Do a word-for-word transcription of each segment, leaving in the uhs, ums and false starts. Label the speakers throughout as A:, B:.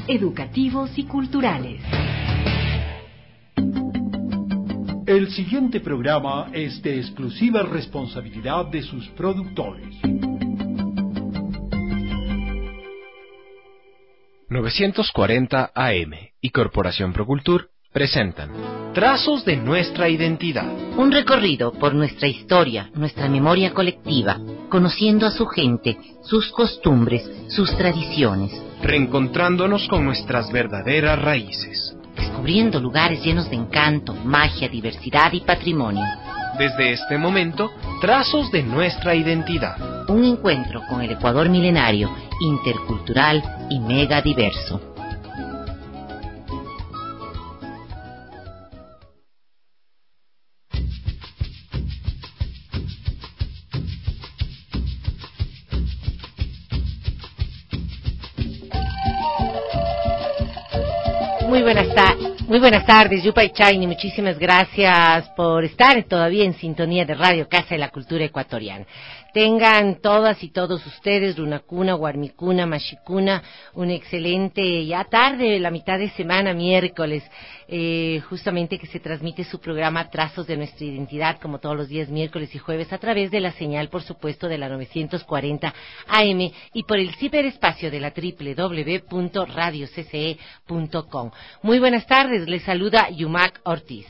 A: educativos y culturales.
B: El siguiente programa es de exclusiva responsabilidad de sus productores.
C: novecientos cuarenta A M y Corporación Procultur presentan Trazos de nuestra identidad.
D: Un recorrido por nuestra historia, nuestra memoria colectiva, conociendo a su gente, sus costumbres, sus tradiciones.
C: Reencontrándonos con nuestras verdaderas raíces.
D: Descubriendo lugares llenos de encanto, magia, diversidad y patrimonio.
C: Desde este momento, Trazos de nuestra identidad.
D: Un encuentro con el Ecuador milenario, intercultural y mega diverso. Muy buenas tardes. Muy buenas tardes, Yupay Chaini, muchísimas gracias por estar todavía en sintonía de Radio Casa de la Cultura Ecuatoriana. Tengan todas y todos ustedes, Runacuna, Guarmicuna, Mashicuna, un excelente ya tarde, la mitad de semana, miércoles, eh, justamente que se transmite su programa Trazos de Nuestra Identidad, como todos los días miércoles y jueves, a través de la señal, por supuesto, de la novecientos cuarenta A M y por el ciberespacio de la doble u doble u doble u punto radio c c e punto com. Muy buenas tardes, les saluda Yumac Ortiz.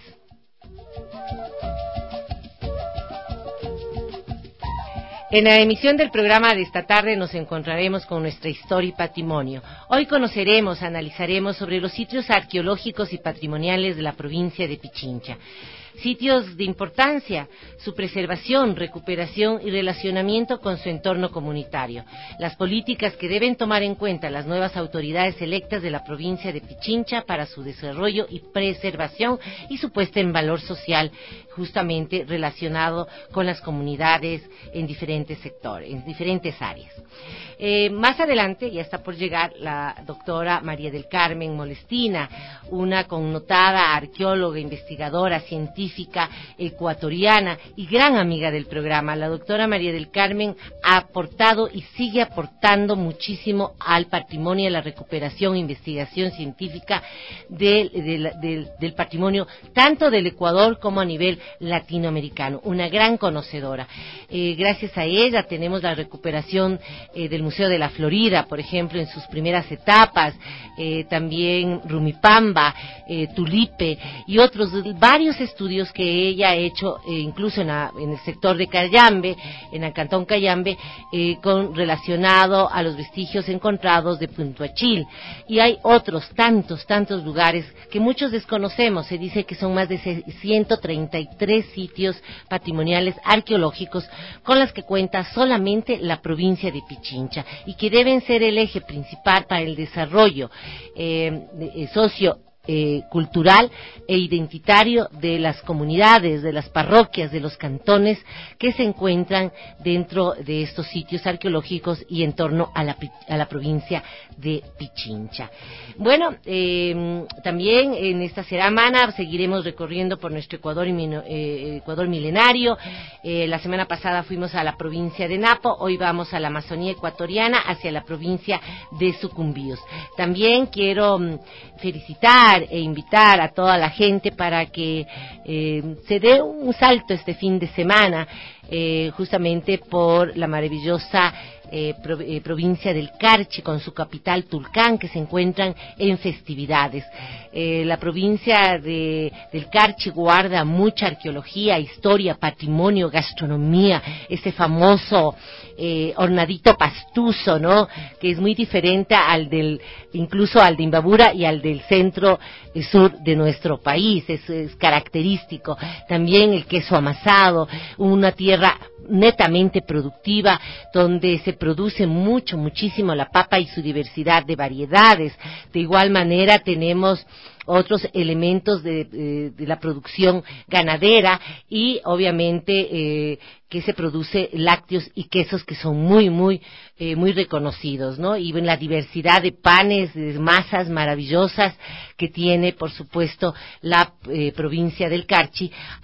D: En la emisión del programa de esta tarde nos encontraremos con nuestra historia y patrimonio. Hoy conoceremos, analizaremos sobre los sitios arqueológicos y patrimoniales de la provincia de Pichincha. Sitios de importancia, su preservación, recuperación y relacionamiento con su entorno comunitario. Las políticas que deben tomar en cuenta las nuevas autoridades electas de la provincia de Pichincha para su desarrollo y preservación y su puesta en valor social, justamente relacionado con las comunidades en diferentes sectores, en diferentes áreas. Eh, más adelante ya está por llegar la doctora María del Carmen Molestina, una connotada arqueóloga, investigadora, científica ecuatoriana y gran amiga del programa. La doctora María del Carmen ha aportado y sigue aportando muchísimo al patrimonio, a la recuperación e investigación científica del, del, del, del patrimonio, tanto del Ecuador como a nivel latinoamericano. Una gran conocedora. Eh, gracias a ella tenemos la recuperación eh, del Museo de la Florida, por ejemplo, en sus primeras etapas, eh, también Rumipamba, eh, Tulipe y otros varios estudios que ella ha hecho, eh, incluso en, la, en el sector de Cayambe, en el cantón Cayambe, eh, con relacionado a los vestigios encontrados de Puntuachil. Y hay otros tantos, tantos lugares que muchos desconocemos. Se dice que son más de ciento treinta y tres sitios patrimoniales arqueológicos con las que cuenta solamente la provincia de Pichincha y que deben ser el eje principal para el desarrollo eh, eh, socio Eh, cultural e identitario de las comunidades, de las parroquias, de los cantones que se encuentran dentro de estos sitios arqueológicos y en torno a la, a la provincia de Pichincha. Bueno, eh, también en esta semana seguiremos recorriendo por nuestro Ecuador, eh, Ecuador milenario. Eh, la semana pasada fuimos a la provincia de Napo, hoy vamos a la Amazonía ecuatoriana, hacia la provincia de Sucumbíos. También quiero mm, felicitar e invitar a toda la gente para que eh, se dé un salto este fin de semana, eh, justamente por la maravillosa eh, pro, eh, provincia del Carchi, con su capital Tulcán, que se encuentran en festividades. Eh, la provincia de, del Carchi guarda mucha arqueología, historia, patrimonio, gastronomía, ese famoso eh, hornadito pastuso, ¿no?, que es muy diferente al del, incluso al de Imbabura y al del centro eh, sur de nuestro país, es, es característico. También el queso amasado, una tierra netamente productiva, donde se produce mucho, muchísimo la papa y su diversidad de variedades. De igual manera tenemos otros elementos de, de, de la producción ganadera y obviamente eh, que se produce lácteos y quesos que son muy, muy, eh, muy reconocidos, ¿no? Y en la diversidad de panes, de masas maravillosas que tiene, por supuesto, la eh, provincia del Carchi, ha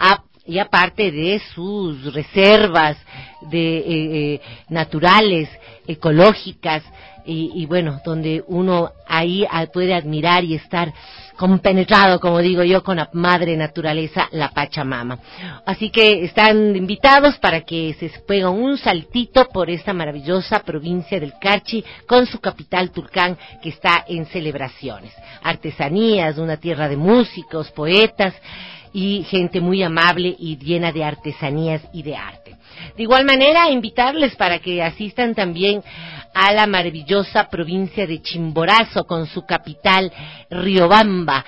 D: y aparte de sus reservas de eh, eh, naturales, ecológicas, y, y bueno, donde uno ahí puede admirar y estar compenetrado, como digo yo, con la madre naturaleza, la Pachamama. Así que están invitados para que se peguen un saltito por esta maravillosa provincia del Carchi, con su capital Tulcán, que está en celebraciones. Artesanías, una tierra de músicos, poetas y gente muy amable y llena de artesanías y de arte. De igual manera, invitarles para que asistan también a la maravillosa provincia de Chimborazo, con su capital Riobamba,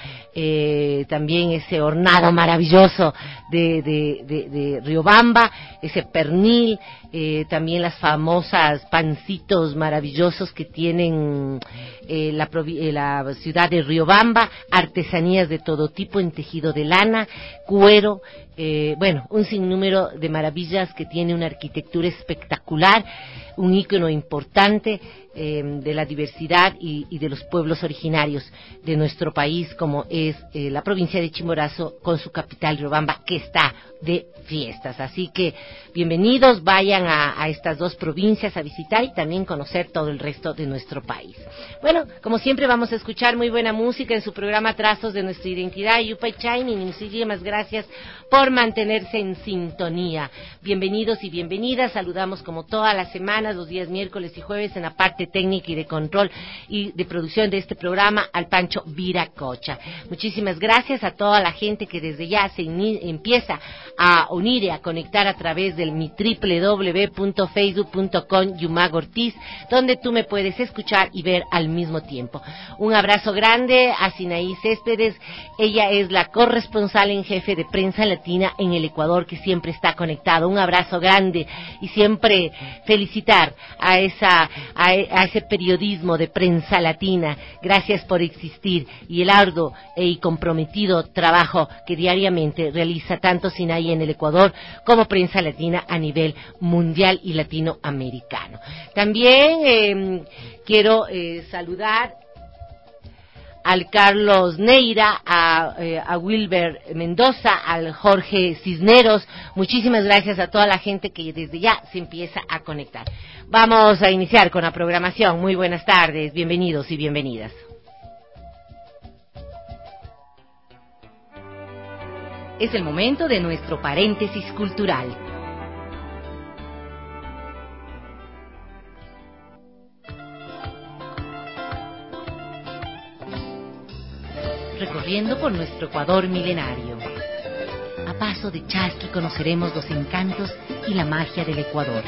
D: eh, también ese hornado maravilloso de, de, de, de Riobamba, ese pernil, eh, también las famosas pancitos maravillosos que tienen eh, la, eh, la ciudad de Riobamba, artesanías de todo tipo en tejido de lana, cuero, eh, bueno, un sinnúmero de maravillas que tiene una arquitectura espectacular, un ícono importante eh, de la diversidad y, y de los pueblos originarios de nuestro país, como es eh, la provincia de Chimborazo, con su capital Riobamba, que está de fiestas. Así que bienvenidos, vayan a, a estas dos provincias a visitar y también conocer todo el resto de nuestro país. Bueno, como siempre vamos a escuchar muy buena música en su programa Trazos de Nuestra Identidad. Yupay Chaini, muchísimas gracias por mantenerse en sintonía. Bienvenidos y bienvenidas, saludamos como todas las semanas, los días miércoles y jueves, en la parte técnica y de control y de producción de este programa, al Pancho Viracocha. Muchísimas gracias a toda la gente que desde ya se in- empieza a unir y a conectar a través del mi doble u doble u doble u punto facebook punto com Yumag Ortiz, donde tú me puedes escuchar y ver al mismo tiempo. Un abrazo grande a Sinaí Céspedes, ella es la corresponsal en jefe de Prensa Latina en el Ecuador, que siempre está conectado. Un abrazo grande y siempre felicitar a esa a, a ese periodismo de Prensa Latina. Gracias por existir y el arduo y comprometido trabajo que diariamente realiza tanto Sinaí en el Ecuador como Prensa Latina a nivel mundial y latinoamericano. También eh, quiero eh, saludar al Carlos Neira, a, eh, a Wilber Mendoza, al Jorge Cisneros. Muchísimas gracias a toda la gente que desde ya se empieza a conectar. Vamos a iniciar con la programación. Muy buenas tardes, bienvenidos y bienvenidas.
A: Es el momento de nuestro paréntesis cultural. Recorriendo por nuestro Ecuador milenario. A paso de chasqui conoceremos los encantos y la magia del Ecuador.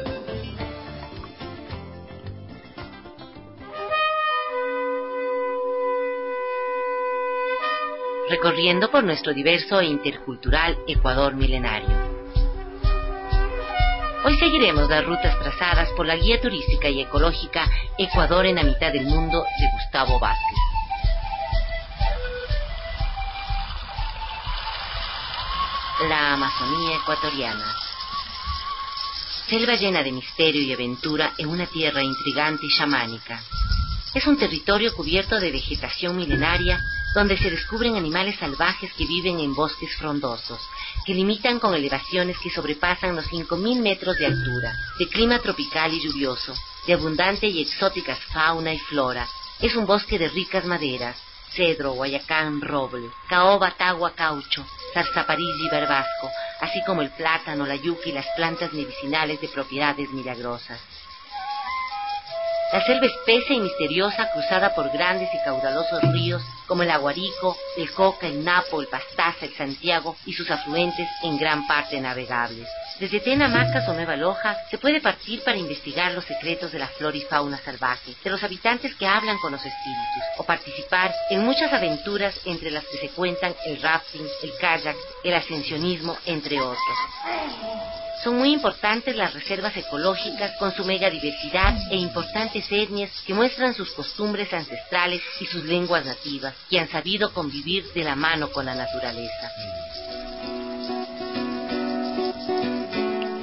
A: Recorriendo por nuestro diverso e intercultural Ecuador milenario. Hoy seguiremos las rutas trazadas por la guía turística y ecológica Ecuador en la mitad del mundo de Gustavo Vázquez. La Amazonía ecuatoriana. Selva llena de misterio y aventura en una tierra intrigante y chamánica. Es un territorio cubierto de vegetación milenaria, donde se descubren animales salvajes que viven en bosques frondosos, que limitan con elevaciones que sobrepasan los cinco mil metros de altura, de clima tropical y lluvioso, de abundante y exóticas fauna y flora. Es un bosque de ricas maderas, cedro, guayacán, roble, caoba, tagua, caucho, zarzaparilla y barbasco, así como el plátano, la yuca y las plantas medicinales de propiedades milagrosas. La selva espesa y misteriosa, cruzada por grandes y caudalosos ríos como el Aguarico, el Coca, el Napo, el Pastaza, el Santiago y sus afluentes, en gran parte navegables. Desde Tenamacas o Nueva Loja se puede partir para investigar los secretos de la flora y fauna salvaje, de los habitantes que hablan con los espíritus, o participar en muchas aventuras entre las que se cuentan el rafting, el kayak, el ascensionismo, entre otros. Son muy importantes las reservas ecológicas con su mega diversidad e importantes etnias que muestran sus costumbres ancestrales y sus lenguas nativas, que han sabido convivir de la mano con la naturaleza.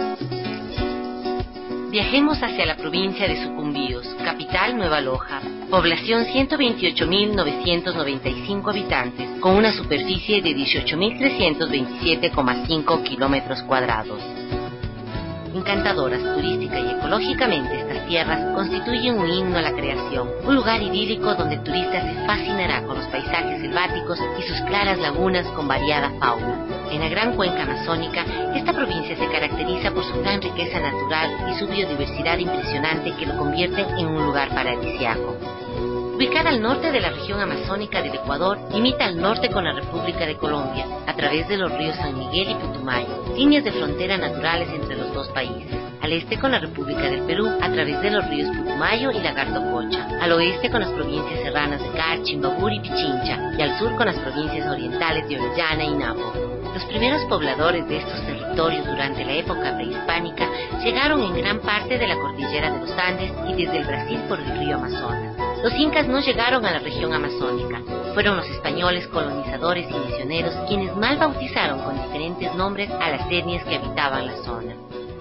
A: Viajemos hacia la provincia de Sucumbíos, capital Nueva Loja, Población ciento veintiocho mil novecientos noventa y cinco habitantes, con una superficie de dieciocho mil trescientos veintisiete coma cinco kilómetros cuadrados. Encantadoras turística y ecológicamente, estas tierras constituyen un himno a la creación, un lugar idílico donde el turista se fascinará con los paisajes selváticos y sus claras lagunas con variada fauna. En la gran cuenca amazónica, esta provincia se caracteriza por su gran riqueza natural y su biodiversidad impresionante que lo convierten en un lugar paradisíaco. Ubicada al norte de la región amazónica del Ecuador, limita al norte con la República de Colombia, a través de los ríos San Miguel y Putumayo, líneas de frontera naturales entre los dos países. Al este con la República del Perú, a través de los ríos Putumayo y Lagarto-Cocha. Al oeste con las provincias serranas de Carchi, Imbabura y Pichincha, y al sur con las provincias orientales de Orellana y Napo. Los primeros pobladores de estos territorios durante la época prehispánica llegaron en gran parte de la cordillera de los Andes y desde el Brasil por el río Amazonas. Los incas no llegaron a la región amazónica. Fueron los españoles colonizadores y misioneros quienes mal bautizaron con diferentes nombres a las etnias que habitaban la zona.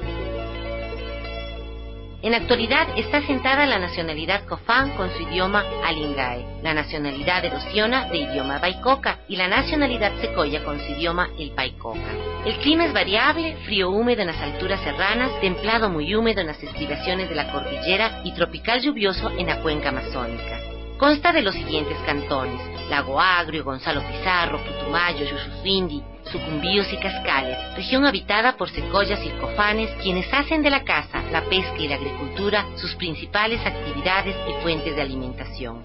A: En la actualidad está asentada la nacionalidad Cofán con su idioma Alingae, la nacionalidad Erosiona de idioma Baicoca y la nacionalidad Secoya con su idioma el Paicoca. El clima es variable, frío húmedo en las alturas serranas, templado muy húmedo en las estribaciones de la cordillera y tropical lluvioso en la cuenca amazónica. Consta de los siguientes cantones: Lago Agrio, Gonzalo Pizarro, Putumayo, Yushufindi, Sucumbíos y Cascales, región habitada por secoyas y cofanes, quienes hacen de la caza, la pesca y la agricultura sus principales actividades y fuentes de alimentación.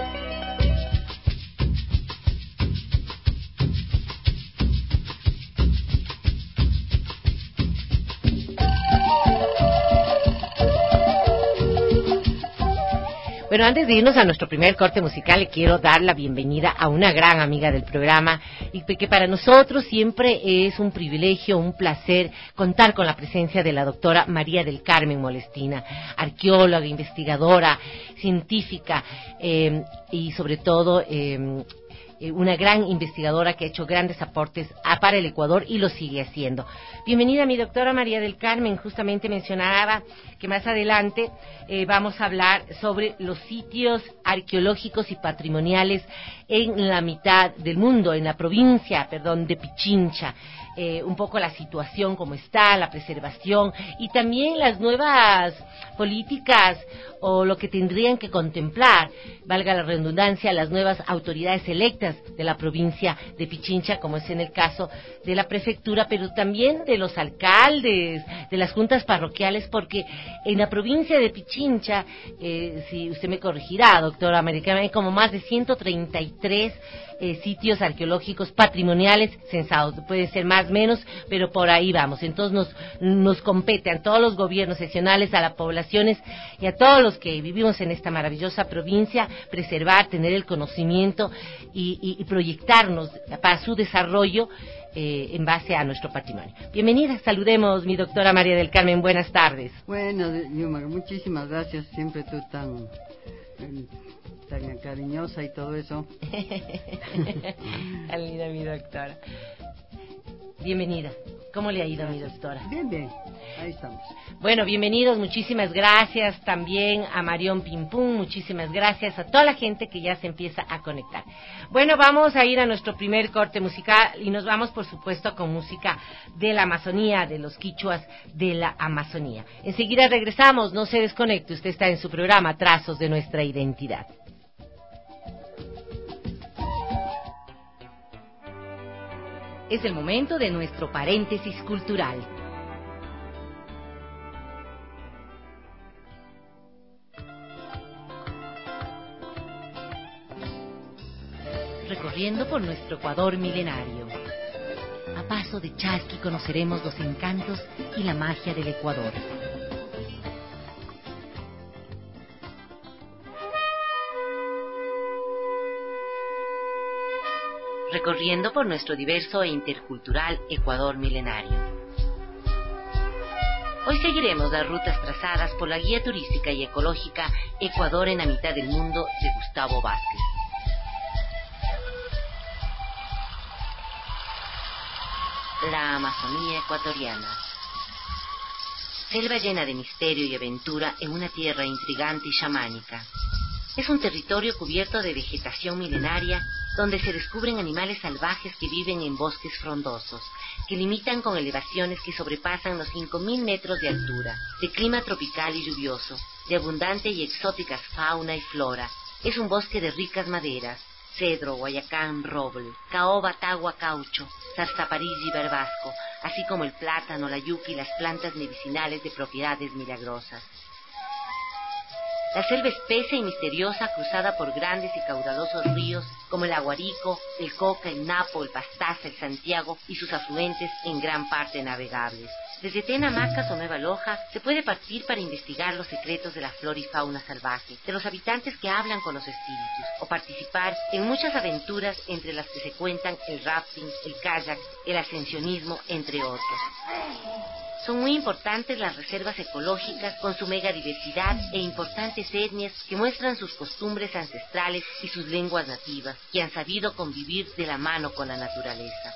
D: Bueno, antes de irnos a nuestro primer corte musical, le quiero dar la bienvenida a una gran amiga del programa y que para nosotros siempre es un privilegio, un placer contar con la presencia de la doctora María del Carmen Molestina, arqueóloga, investigadora, científica eh, y sobre todo eh, una gran investigadora que ha hecho grandes aportes para el Ecuador y lo sigue haciendo. Bienvenida, mi doctora María del Carmen. Justamente mencionaba que más adelante eh, vamos a hablar sobre los sitios arqueológicos y patrimoniales en la mitad del mundo, en la provincia, perdón, de Pichincha. Eh, un poco la situación como está, la preservación y también las nuevas políticas o lo que tendrían que contemplar, valga la redundancia, las nuevas autoridades electas de la provincia de Pichincha, como es en el caso de la prefectura, pero también de los alcaldes, de las juntas parroquiales, porque en la provincia de Pichincha, eh, si usted me corregirá, doctora Americana, hay como más de ciento treinta y tres Eh, sitios arqueológicos patrimoniales censados, puede ser más, menos, pero por ahí vamos. Entonces nos, nos compete a todos los gobiernos seccionales, a las poblaciones y a todos los que vivimos en esta maravillosa provincia, preservar, tener el conocimiento y, y, y proyectarnos para su desarrollo eh, en base a nuestro patrimonio. Bienvenida, saludemos mi doctora María del Carmen, buenas tardes.
E: Bueno, Yuma, muchísimas gracias, siempre tú tan... tan cariñosa y todo eso.
D: Tan linda mi doctora. Bienvenida. ¿Cómo le ha ido a mi doctora?
E: Bien, bien. Ahí estamos.
D: Bueno, bienvenidos. Muchísimas gracias también a Marión Pimpún. Muchísimas gracias a toda la gente que ya se empieza a conectar. Bueno, vamos a ir a nuestro primer corte musical y nos vamos, por supuesto, con música de la Amazonía, de los quichuas de la Amazonía. Enseguida regresamos. No se desconecte. Usted está en su programa Trazos de Nuestra Identidad. Es el momento de nuestro paréntesis cultural. Recorriendo por nuestro Ecuador milenario. A paso de chasqui conoceremos los encantos y la magia del Ecuador. Recorriendo por nuestro diverso e intercultural Ecuador milenario. Hoy seguiremos las rutas trazadas por la guía turística y ecológica Ecuador en la mitad del mundo de Gustavo Vázquez. La Amazonía ecuatoriana. Selva llena de misterio y aventura en una tierra intrigante y chamánica.
A: Es un territorio cubierto de vegetación milenaria, donde se descubren animales salvajes que viven en bosques frondosos, que limitan con elevaciones que sobrepasan los cinco mil metros de altura, de clima tropical y lluvioso, de abundante y exóticas fauna y flora. Es un bosque de ricas maderas, cedro, guayacán, roble, caoba, tagua, caucho, zarzaparilla y barbasco, así como el plátano, la yuca y las plantas medicinales de propiedades milagrosas. La selva espesa y misteriosa, cruzada por grandes y caudalosos ríos como el Aguarico, el Coca, el Napo, el Pastaza, el Santiago y sus afluentes en gran parte navegables. Desde Tenamacas o Nueva Loja se puede partir para investigar los secretos de la flora y fauna salvaje, de los habitantes que hablan con los espíritus, o participar en muchas aventuras entre las que se cuentan el rafting, el kayak, el ascensionismo, entre otros. Son muy importantes las reservas ecológicas con su megadiversidad e importantes etnias que muestran sus costumbres ancestrales y sus lenguas nativas, que han sabido convivir de la mano con la naturaleza.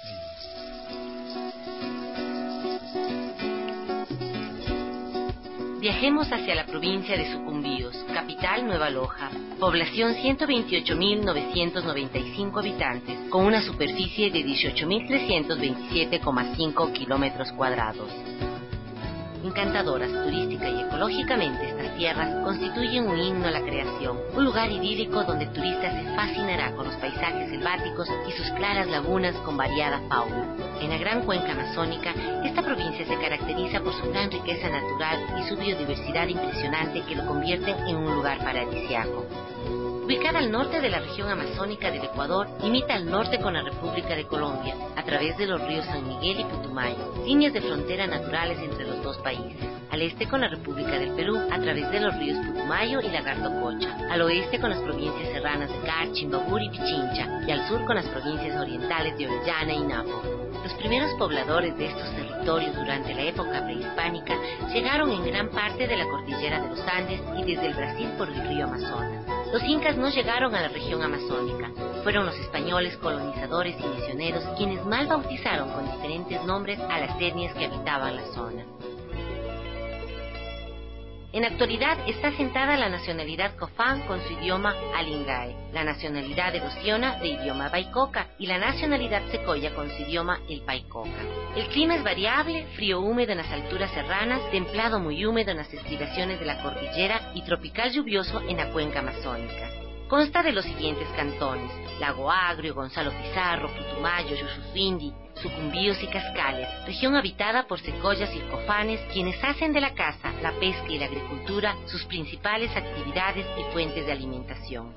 A: Viajemos hacia la provincia de Sucumbíos, capital Nueva Loja, población ciento veintiocho mil novecientos noventa y cinco habitantes, con una superficie de dieciocho mil trescientos veintisiete coma cinco kilómetros cuadrados. Encantadoras turística y ecológicamente, estas tierras constituyen un himno a la creación, un lugar idílico donde el turista se fascinará con los paisajes selváticos y sus claras lagunas con variada fauna. En la gran cuenca amazónica, esta provincia se caracteriza por su gran riqueza natural y su biodiversidad impresionante que lo convierten en un lugar paradisíaco. Ubicada al norte de la región amazónica del Ecuador, limita al norte con la República de Colombia, a través de los ríos San Miguel y Putumayo, líneas de frontera naturales entre los dos países. Al este con la República del Perú, a través de los ríos Putumayo y Lagartococha. Al oeste con las provincias serranas de Car, Chimbabur y Pichincha, y al sur con las provincias orientales de Orellana y Napo. Los primeros pobladores de estos territorios durante la época prehispánica llegaron en gran parte de la cordillera de los Andes y desde el Brasil por el río Amazonas. Los incas no llegaron a la región amazónica. Fueron los españoles colonizadores y misioneros quienes mal bautizaron con diferentes nombres a las etnias que habitaban la zona. En la actualidad está asentada la nacionalidad Cofán con su idioma Alingae, la nacionalidad erosiona de idioma Baicoca y la nacionalidad Secoya con su idioma el Paicoca. El clima es variable, frío húmedo en las alturas serranas, templado muy húmedo en las estribaciones de la cordillera y tropical lluvioso en la cuenca amazónica. Consta de los siguientes cantones: Lago Agrio, Gonzalo Pizarro, Putumayo, Yushufindi, Sucumbíos y Cascales, región habitada por secoyas y cofanes, quienes hacen de la caza, la pesca y la agricultura sus principales actividades y fuentes de alimentación.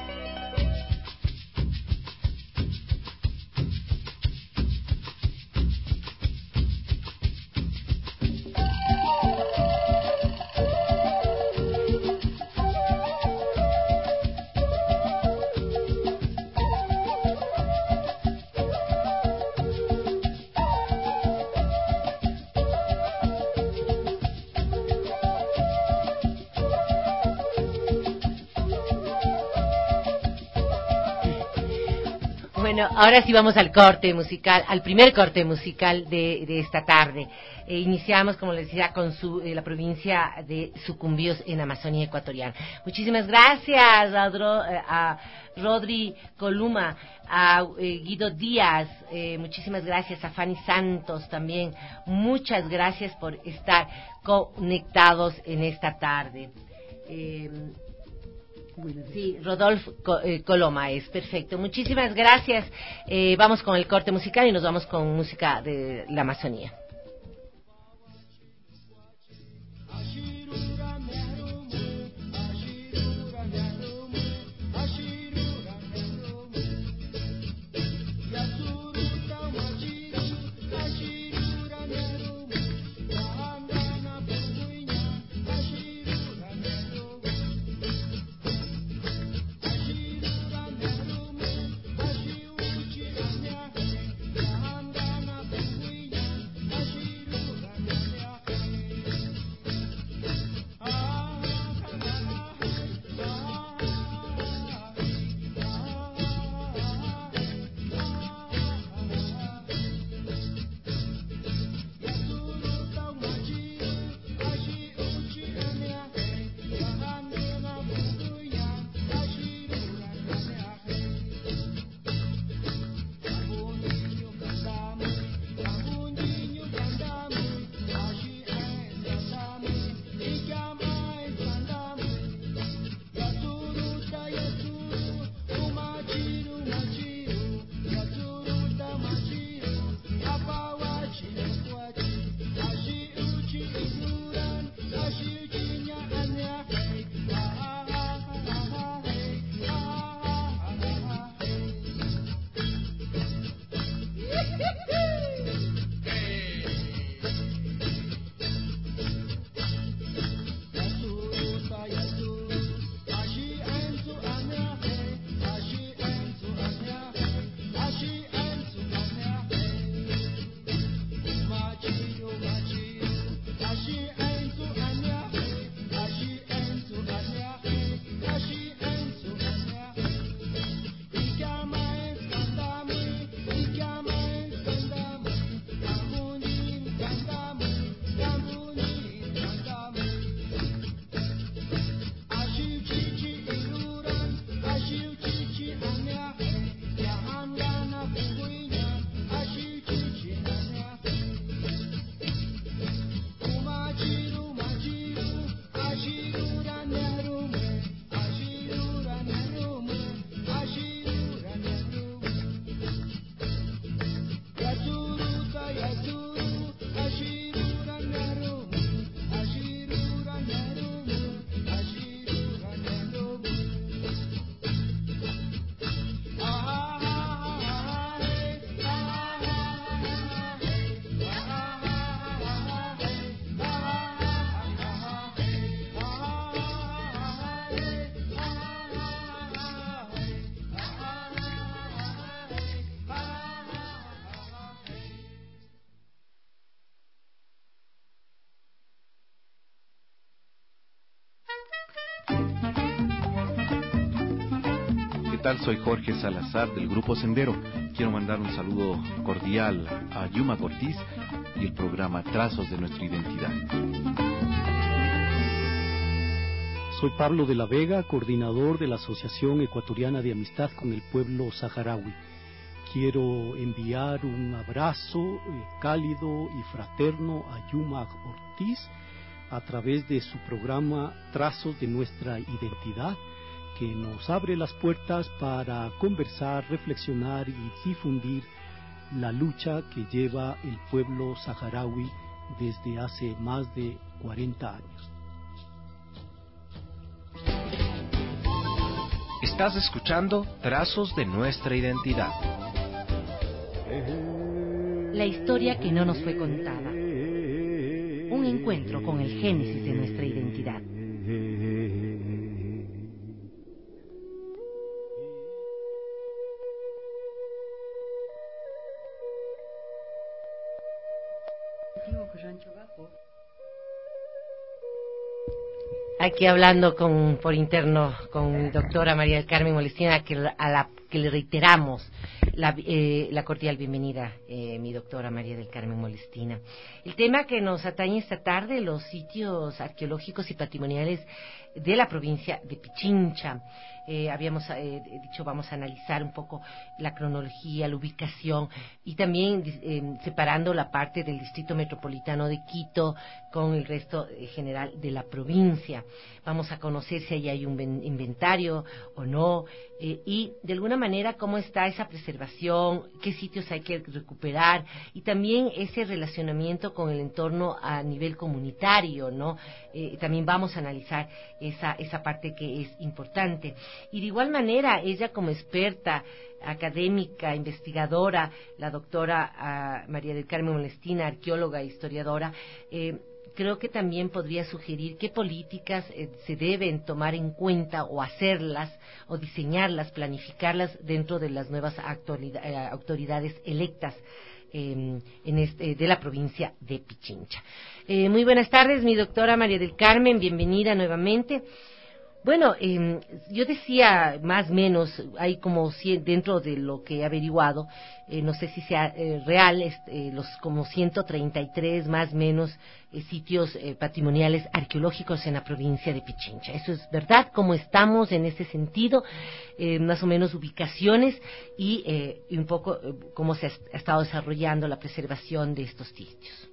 D: Bueno, ahora sí vamos al corte musical, al primer corte musical de, de esta tarde. Eh, iniciamos, como les decía, con su, eh, la provincia de Sucumbíos en Amazonía ecuatoriana. Muchísimas gracias a, Dro, eh, a Rodri Columa, a eh, Guido Díaz, eh, muchísimas gracias a Fanny Santos también. Muchas gracias por estar conectados en esta tarde. Eh, Sí, Rodolfo eh, Coloma es perfecto. Muchísimas gracias. Eh, vamos con el corte musical y nos vamos con música de la Amazonía.
F: tal? Soy Jorge Salazar del Grupo Sendero. Quiero mandar un saludo cordial a Yuma Cortiz y el programa Trazos de Nuestra Identidad.
G: Soy Pablo de la Vega, coordinador de la Asociación Ecuatoriana de Amistad con el Pueblo Saharaui. Quiero enviar un abrazo eh, cálido y fraterno a Yuma Ortiz a través de su programa Trazos de Nuestra Identidad, que nos abre las puertas para conversar, reflexionar y difundir la lucha que lleva el pueblo saharaui desde hace más de cuarenta años.
C: Estás escuchando Trazos de Nuestra Identidad.
D: La historia que no nos fue contada. Un encuentro con el génesis de nuestra identidad. Aquí hablando con, por interno con mi doctora María del Carmen Molestina, que, a la que le reiteramos la, eh, la cordial bienvenida, eh, mi doctora María del Carmen Molestina. El tema que nos atañe esta tarde, los sitios arqueológicos y patrimoniales de la provincia de Pichincha. Eh, habíamos eh, dicho, vamos a analizar un poco la cronología, la ubicación y también eh, separando la parte del distrito metropolitano de Quito con el resto eh, general de la provincia. Vamos a conocer si ahí hay un inventario o no eh, y de alguna manera cómo está esa preservación, qué sitios hay que recuperar y también ese relacionamiento con el entorno a nivel comunitario, ¿no? Eh, también vamos a analizar esa esa parte que es importante. Y de igual manera, ella como experta, académica, investigadora, la doctora uh, María del Carmen Molestina, arqueóloga e historiadora, eh, creo que también podría sugerir qué políticas eh, se deben tomar en cuenta o hacerlas, o diseñarlas, planificarlas dentro de las nuevas eh, autoridades electas eh, en este, de la provincia de Pichincha. Eh, muy buenas tardes, mi doctora María del Carmen, bienvenida nuevamente. Bueno, eh, yo decía más o menos, hay como cien, dentro de lo que he averiguado, eh, no sé si sea eh, real, este, los como ciento treinta y tres más o menos eh, sitios eh, patrimoniales arqueológicos en la provincia de Pichincha. ¿Eso es verdad? ¿Cómo estamos en ese sentido? Eh, más o menos ubicaciones y, eh, y un poco eh, cómo se ha, ha estado desarrollando la preservación de estos sitios.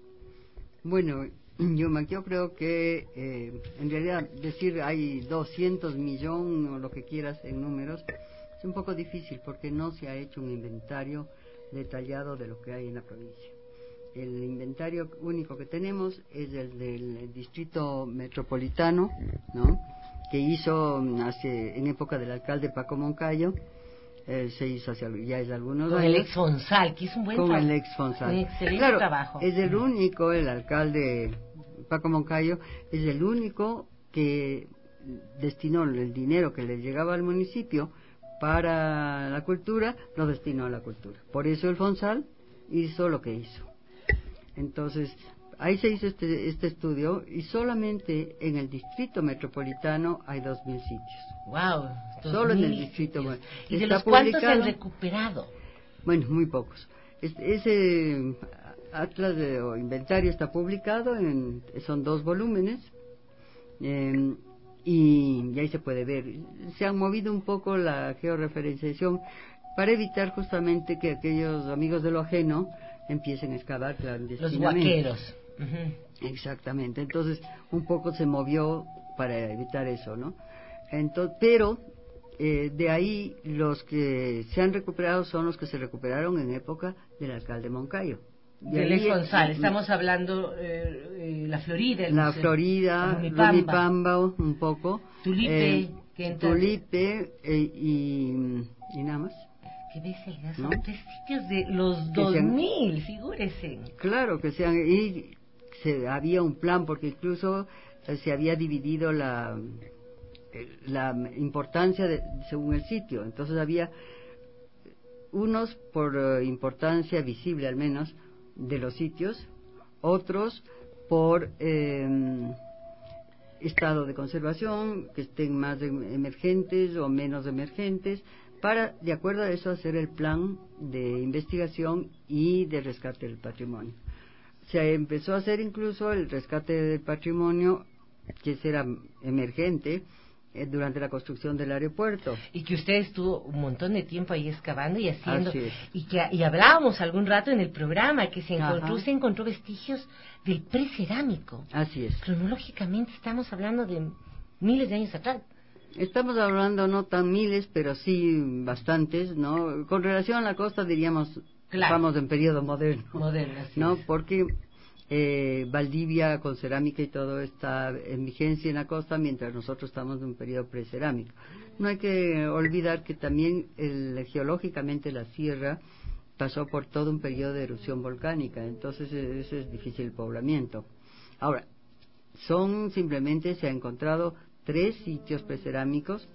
E: Bueno, Yuma, yo creo que eh, en realidad decir hay doscientos millones o lo que quieras en números es un poco difícil porque no se ha hecho un inventario detallado de lo que hay en la provincia. El inventario único que tenemos es el del distrito metropolitano, ¿no? Que hizo hace en época del alcalde Paco Moncayo. Eh, se hizo hace ya es algunos
D: con
E: años.
D: el ex Fonsal, que hizo un buen
E: con
D: trabajo.
E: el ex Fonsal.
D: Un excelente
E: claro,
D: trabajo.
E: Es el único, el alcalde Paco Moncayo, es el único que destinó el dinero que le llegaba al municipio para la cultura, lo destinó a la cultura. Por eso el Fonsal hizo lo que hizo. Entonces, ahí se hizo este, este estudio y solamente en el distrito metropolitano hay dos mil sitios.
D: Wow,
E: solo en el distrito.
D: Sitios. ¿Y de los cuántos se han recuperado?
E: Bueno, muy pocos. Este, ese atlas de, o inventario está publicado, en, son dos volúmenes, eh, y, y ahí se puede ver. Se han movido un poco la georreferenciación para evitar justamente que aquellos amigos de lo ajeno empiecen a excavar clandestinamente.
D: Los huaqueros. Uh-huh.
E: Exactamente. Entonces, un poco se movió para evitar eso, ¿no? Entonces, pero eh, de ahí los que se han recuperado son los que se recuperaron en época del alcalde Moncayo.
D: Del ex González, eh, estamos hablando eh, eh, la Florida, el
E: la
D: museo,
E: Florida,
D: Rumipamba.
E: Rumipamba un poco,
D: Tulipe,
E: eh,
D: que entonces...
E: Tulipe eh, y, y nada más.
D: ¿Qué ves? Son ¿no? tres sitios de los dos mil, figúrese.
E: Claro que sean, y se, había un plan porque incluso eh, se había dividido la la importancia de, según el sitio. Entonces había unos por uh, importancia visible al menos de los sitios, otros por eh, estado de conservación, que estén más emergentes o menos emergentes, para, de acuerdo a eso, hacer el plan de investigación y de rescate del patrimonio. Se empezó a hacer incluso el rescate del patrimonio, que será emergente, eh, durante la construcción del aeropuerto.
D: Y que usted estuvo un montón de tiempo ahí excavando y haciendo.
E: Así es.
D: Y que y hablábamos algún rato en el programa que se encontró,
E: Ajá.
D: se encontró vestigios del precerámico.
E: Así es.
D: Cronológicamente estamos hablando de miles de años atrás.
E: Estamos hablando no tan miles, pero sí bastantes, ¿no? Con relación a la costa diríamos,
D: Claro.
E: estamos en periodo moderno.
D: Moderno, así
E: ¿no?
D: es.
E: Porque eh, Valdivia con cerámica y todo está en vigencia en la costa, mientras nosotros estamos en un periodo precerámico. No hay que olvidar que también el, geológicamente la sierra pasó por todo un periodo de erupción volcánica, entonces eso es difícil el poblamiento. Ahora, son simplemente, se ha encontrado tres sitios precerámicos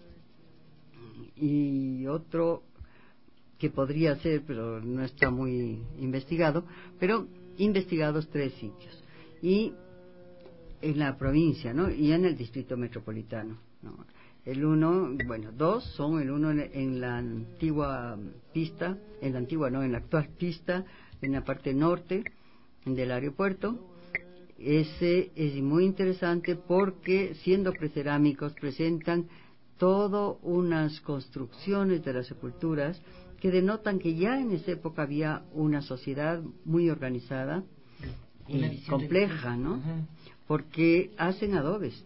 E: y otro que podría ser, pero no está muy investigado, pero investigados tres sitios. Y en la provincia, ¿no? Y en el distrito metropolitano, ¿no? El uno, bueno, dos son el uno en, en la antigua pista, en la antigua, no, en la actual pista, en la parte norte del aeropuerto. Ese es muy interesante porque, siendo precerámicos, presentan todo unas construcciones de las sepulturas que denotan que ya en esa época había una sociedad muy organizada y compleja, ¿no? Uh-huh. Porque hacen adobes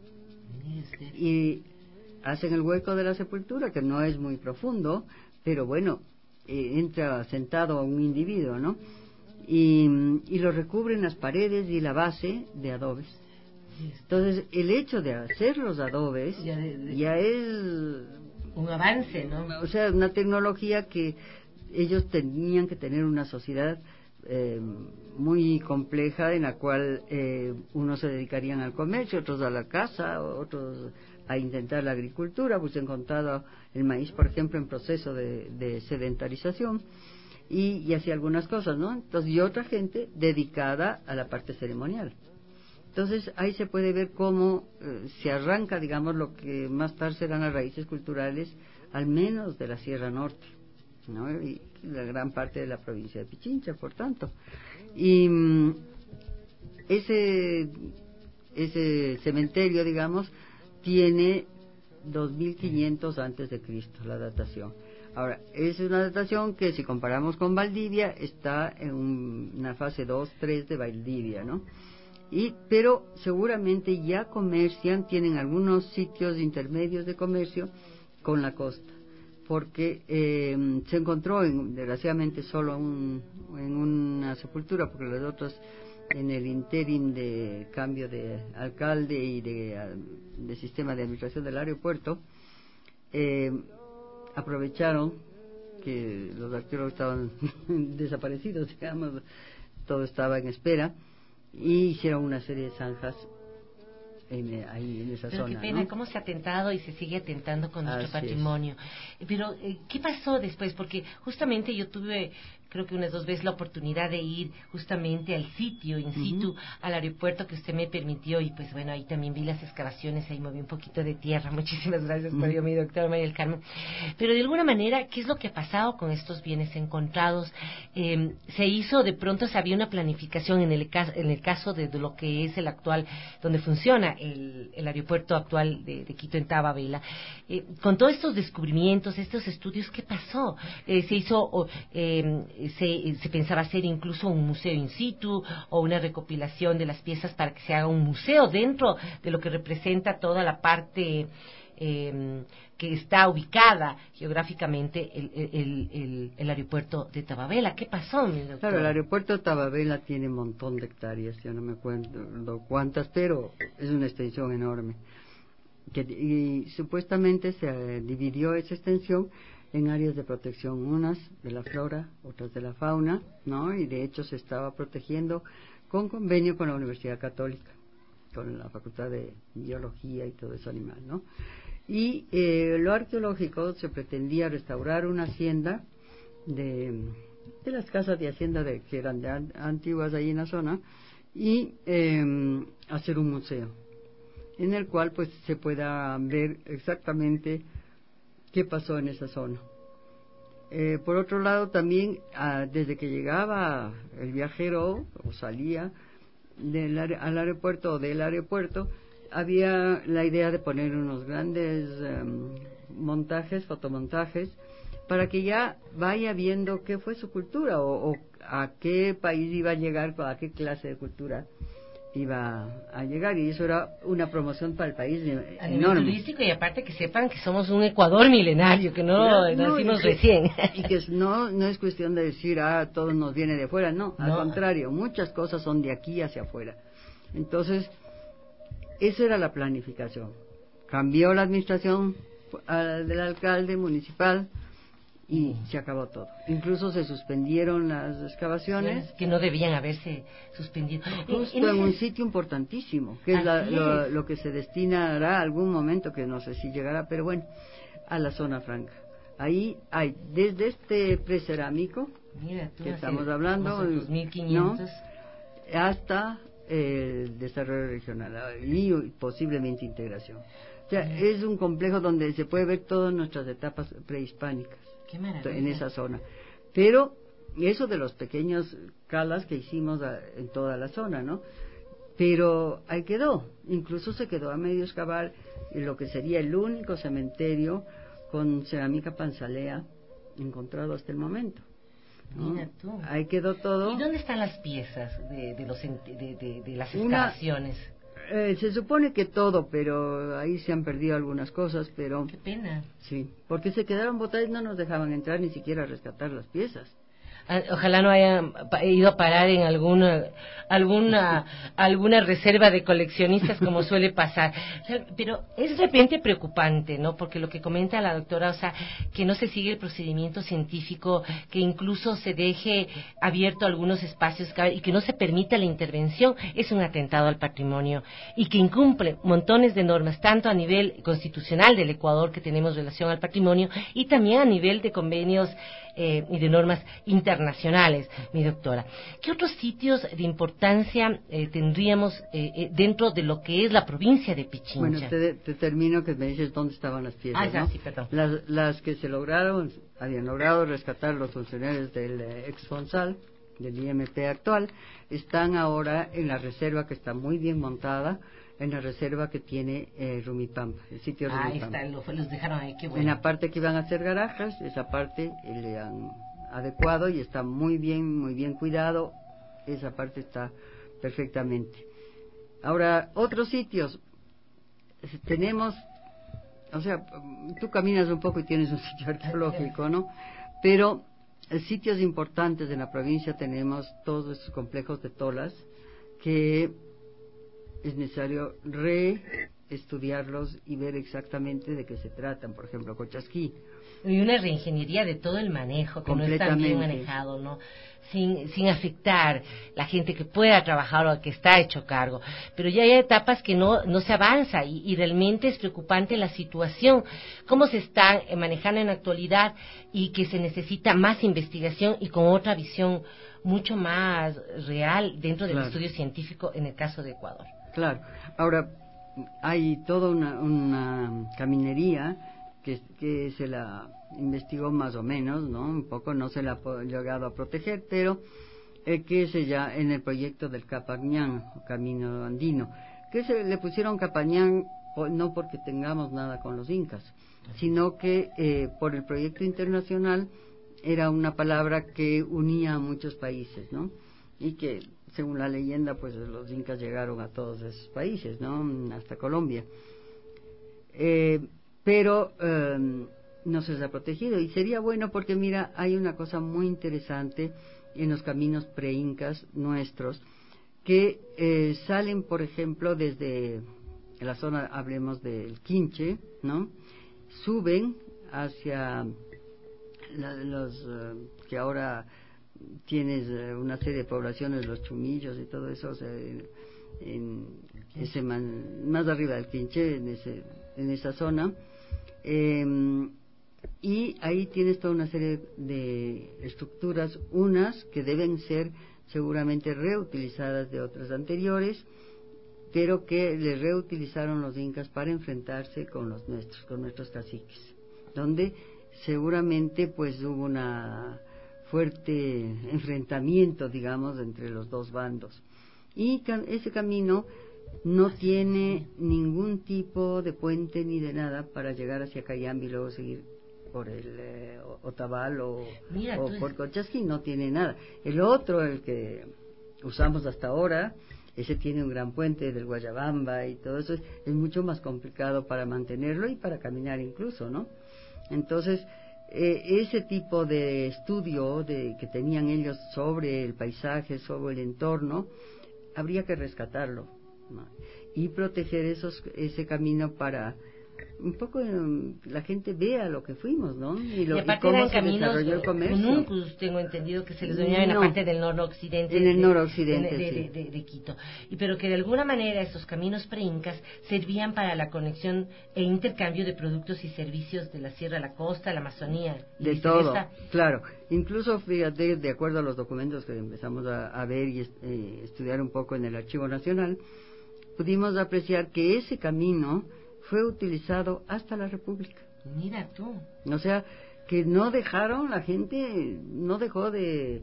E: y hacen el hueco de la sepultura, que no es muy profundo, pero bueno, eh, entra sentado un individuo, ¿no? Y, y lo recubren las paredes y la base de adobes. Entonces, el hecho de hacer los adobes ya, de, de, ya es
D: un avance, ¿no?
E: O sea, una tecnología que ellos tenían que tener una sociedad eh, muy compleja, en la cual eh, unos se dedicarían al comercio, otros a la caza, otros a intentar la agricultura, pues he encontrado el maíz, por ejemplo, en proceso de, de sedentarización. Y, y hacía algunas cosas, ¿no? Entonces, y otra gente dedicada a la parte ceremonial. Entonces, ahí se puede ver cómo eh, se arranca, digamos, lo que más tarde serán las raíces culturales, al menos de la Sierra Norte, ¿no? Y la gran parte de la provincia de Pichincha, por tanto. Y mm, ese, ese cementerio, digamos, tiene dos mil quinientos antes de Cristo, la datación. Ahora, es una datación que, si comparamos con Valdivia, está en un, una fase dos, tres de Valdivia, ¿no? Y, pero seguramente ya comercian, tienen algunos sitios intermedios de comercio con la costa, porque eh, se encontró, en, desgraciadamente, solo un, en una sepultura, porque las otras, en el interim de cambio de alcalde y de, de sistema de administración del aeropuerto, eh, aprovecharon que los arqueólogos estaban desaparecidos, digamos, todo estaba en espera, y hicieron una serie de zanjas en, ahí en esa
D: Pero
E: zona.
D: qué pena,
E: ¿no?
D: cómo se ha atentado y se sigue atentando con nuestro
E: Así
D: patrimonio. Es. Pero, eh, ¿qué pasó después? Porque justamente yo tuve, creo que unas dos veces, la oportunidad de ir justamente al sitio, in situ, uh-huh. al aeropuerto que usted me permitió, y pues bueno, ahí también vi las excavaciones, ahí moví un poquito de tierra. Muchísimas gracias uh-huh. por ello, mi doctora María del Carmen. Pero de alguna manera, ¿qué es lo que ha pasado con estos bienes encontrados? Eh, se hizo, de pronto se había una planificación en el caso, en el caso de, de lo que es el actual, donde funciona el, el aeropuerto actual de, de Quito en Tababela. Eh, con todos estos descubrimientos, estos estudios, ¿qué pasó? Eh, se hizo, eh, se, se pensaba hacer incluso un museo in situ o una recopilación de las piezas para que se haga un museo dentro de lo que representa toda la parte eh, que está ubicada geográficamente el, el, el, el aeropuerto de Tababela. ¿Qué pasó, mi doctor?
E: Claro, el aeropuerto de Tababela tiene un montón de hectáreas, yo no me acuerdo cuántas, pero es una extensión enorme. Que, y supuestamente se dividió esa extensión en áreas de protección, unas de la flora, otras de la fauna, ¿no? Y de hecho se estaba protegiendo con convenio con la Universidad Católica, con la Facultad de Biología y todo eso animal, ¿no? Y eh, lo arqueológico, se pretendía restaurar una hacienda de, de las casas de hacienda de, que eran de an, antiguas ahí en la zona, y eh, hacer un museo en el cual pues se pueda ver exactamente qué pasó en esa zona. Eh, por otro lado, también, ah, desde que llegaba el viajero o salía del aer- al aeropuerto o del aeropuerto, había la idea de poner unos grandes um, montajes, fotomontajes, para que ya vaya viendo qué fue su cultura o, o a qué país iba a llegar, a qué clase de cultura iba a llegar, y eso era una promoción para el país
D: a nivel
E: enorme.
D: turístico, y aparte que sepan que somos un Ecuador milenario, que no,
E: No, no,
D: nacimos
E: y que-
D: recién.
E: Y que no, no es cuestión de decir, ah, todo nos viene de afuera, no, al
D: No.
E: contrario, muchas cosas son de aquí hacia afuera. Entonces, esa era la planificación. Cambió la administración ah, del alcalde municipal y se acabó todo. Incluso se suspendieron las excavaciones,
D: que no debían haberse suspendido.
E: justo
D: En- en
E: en un
D: ese-
E: sitio importantísimo, que es, la-
D: Así
E: lo,
D: es.
E: lo que se destinará a algún momento, que no sé si llegará, pero bueno, a la zona franca. Ahí hay, desde este precerámico,
D: Mira, tú,
E: que
D: hace
E: estamos hablando,
D: nosotros, mil quinientos.
E: ¿no? hasta el desarrollo regional y posiblemente integración. O sea,
D: Ajá.
E: es un complejo donde se puede ver todas nuestras etapas prehispánicas
D: Qué maravilla.
E: en esa zona. Pero eso de los pequeños calas que hicimos a- en toda la zona, ¿no? Pero ahí quedó. Incluso se quedó a medio excavar lo que sería el único cementerio con cerámica panzalea encontrado hasta el momento, ¿no?
D: Mira tú.
E: Ahí quedó todo.
D: ¿Y dónde están las piezas de, de, los, ent- de, de, de las
E: Una-
D: excavaciones?
E: Eh, se supone que todo, pero ahí se han perdido algunas cosas, pero
D: Qué pena.
E: sí, porque se quedaron botadas y no nos dejaban entrar ni siquiera a rescatar las piezas.
D: Ah, ojalá no hayan pa- ido a parar en alguna alguna alguna reserva de coleccionistas, como suele pasar. O sea, pero es de repente preocupante, ¿no? Porque lo que comenta la doctora, o sea, que no se sigue el procedimiento científico, que incluso se deje abierto algunos espacios ca- y que no se permita la intervención, es un atentado al patrimonio, y que incumple montones de normas, tanto a nivel constitucional del Ecuador, que tenemos relación al patrimonio, y también a nivel de convenios eh, y de normas internacionales, mi doctora. ¿Qué otros sitios de importancia eh, tendríamos eh, eh, dentro de lo que es la provincia de Pichincha?
E: Bueno, te, te termino que me dices dónde estaban las piezas,
D: Ah, ya,
E: ¿no?
D: sí, perdón.
E: Las, las que se lograron, habían logrado rescatar los funcionarios del eh, Exfonsal, del I M P actual, están ahora en la reserva, que está muy bien montada, en la reserva que tiene eh, Rumipampa, el sitio
D: Ah, ahí
E: Rumipampa.
D: está, lo, los dejaron ahí, qué bueno.
E: En la parte que iban a hacer garajas, esa parte eh, le han adecuado y está muy bien, muy bien cuidado, esa parte está perfectamente. Ahora, otros sitios, eh, tenemos, o sea, tú caminas un poco y tienes un sitio arqueológico, ¿no? Pero eh, sitios importantes en la provincia tenemos todos esos complejos de tolas que es necesario reestudiarlos y ver exactamente de qué se tratan. Por ejemplo, Cochasquí.
D: Y una reingeniería de todo el manejo, que no es tan bien
E: Completamente.
D: manejado, ¿no? Sin, sin afectar la gente que pueda trabajar o que está hecho cargo. Pero ya hay etapas que no, no se avanza y, y realmente es preocupante la situación, cómo se está eh, manejando en la actualidad, y que se necesita más investigación y con otra visión mucho más real dentro del
E: Claro.
D: estudio científico en el caso de Ecuador.
E: Claro. Ahora, hay toda una, una caminería que, que se la investigó más o menos, ¿no? Un poco, no se la ha po- llegado a proteger, pero eh, que se ya en el proyecto del Capañán, Camino Andino, que se le pusieron Capañán po- no porque tengamos nada con los incas, sino que eh, por el proyecto internacional era una palabra que unía a muchos países, ¿no? Y que, según la leyenda, pues los incas llegaron a todos esos países, ¿no? Hasta Colombia. Eh, pero eh, no se les ha protegido, y sería bueno porque, mira, hay una cosa muy interesante en los caminos pre-incas nuestros, que eh, salen, por ejemplo, desde la zona, hablemos del Quinche, ¿no? Suben hacia la- los eh, que ahora tienes eh, una serie de poblaciones, los Chumillos y todo eso, o sea, en, en ese man- más arriba del Quinche, en ese en esa zona, eh, y ahí tienes toda una serie de estructuras, unas que deben ser seguramente reutilizadas de otras anteriores, pero que le reutilizaron los incas para enfrentarse con los nuestros, con nuestros caciques, donde seguramente pues hubo una fuerte enfrentamiento, digamos, entre los dos bandos. Y ese camino no tiene ningún tipo de puente ni de nada para llegar hacia Cayambe y luego seguir por el eh, Otavalo o,
D: Mira,
E: o por Cochasquí, no tiene nada. El otro, el que usamos hasta ahora, ese tiene un gran puente del Guayabamba y todo eso, es, es mucho más complicado para mantenerlo y para caminar incluso, ¿no? Entonces, eh, ese tipo de estudio de que tenían ellos sobre el paisaje, sobre el entorno, habría que rescatarlo, ¿no? Y proteger esos ese camino para un poco um, la gente vea lo que fuimos, ¿no? Y, lo,
D: y aparte
E: y cómo
D: eran
E: se
D: caminos
E: desarrolló el comercio.
D: Fununcus, tengo entendido que se les dominaba en la
E: No,
D: parte del noroccidente
E: en el
D: de,
E: noroccidente,
D: de, de,
E: sí.
D: de, de, de Quito, y pero que de alguna manera estos caminos preincas servían para la conexión e intercambio de productos y servicios de la sierra a la costa, a la Amazonía y
E: De
D: viceversa.
E: todo, claro. Incluso, fíjate, de acuerdo a los documentos que empezamos a, a ver y eh, estudiar un poco en el Archivo Nacional, pudimos apreciar que ese camino fue utilizado hasta la República.
D: Mira tú.
E: O sea, que no dejaron, la gente no dejó de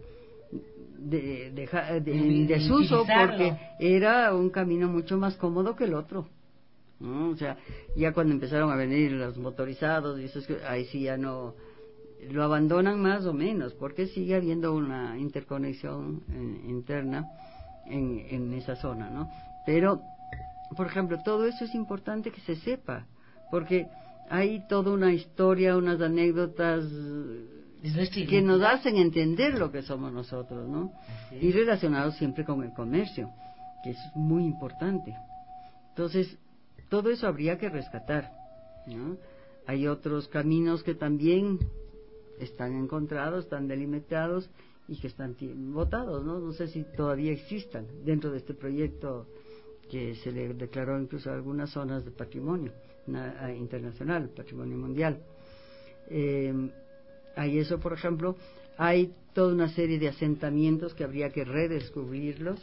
E: de, de, de, de en desuso porque era un camino mucho más cómodo que el otro, ¿no? O sea, ya cuando empezaron a venir los motorizados y eso, ahí sí ya no lo abandonan más o menos, porque sigue habiendo una interconexión eh, interna en, en esa zona, ¿no? Pero por ejemplo, todo eso es importante que se sepa, porque hay toda una historia, unas anécdotas que nos hacen entender lo que somos nosotros, ¿no? Sí. Y relacionados siempre con el comercio, que es muy importante. Entonces, todo eso habría que rescatar, ¿no? Hay otros caminos que también están encontrados, están delimitados y que están votados, ¿no? No sé si todavía existan dentro de este proyecto que se le declaró incluso a algunas zonas de patrimonio na, internacional, patrimonio mundial. Eh, hay eso, por ejemplo, hay toda una serie de asentamientos que habría que redescubrirlos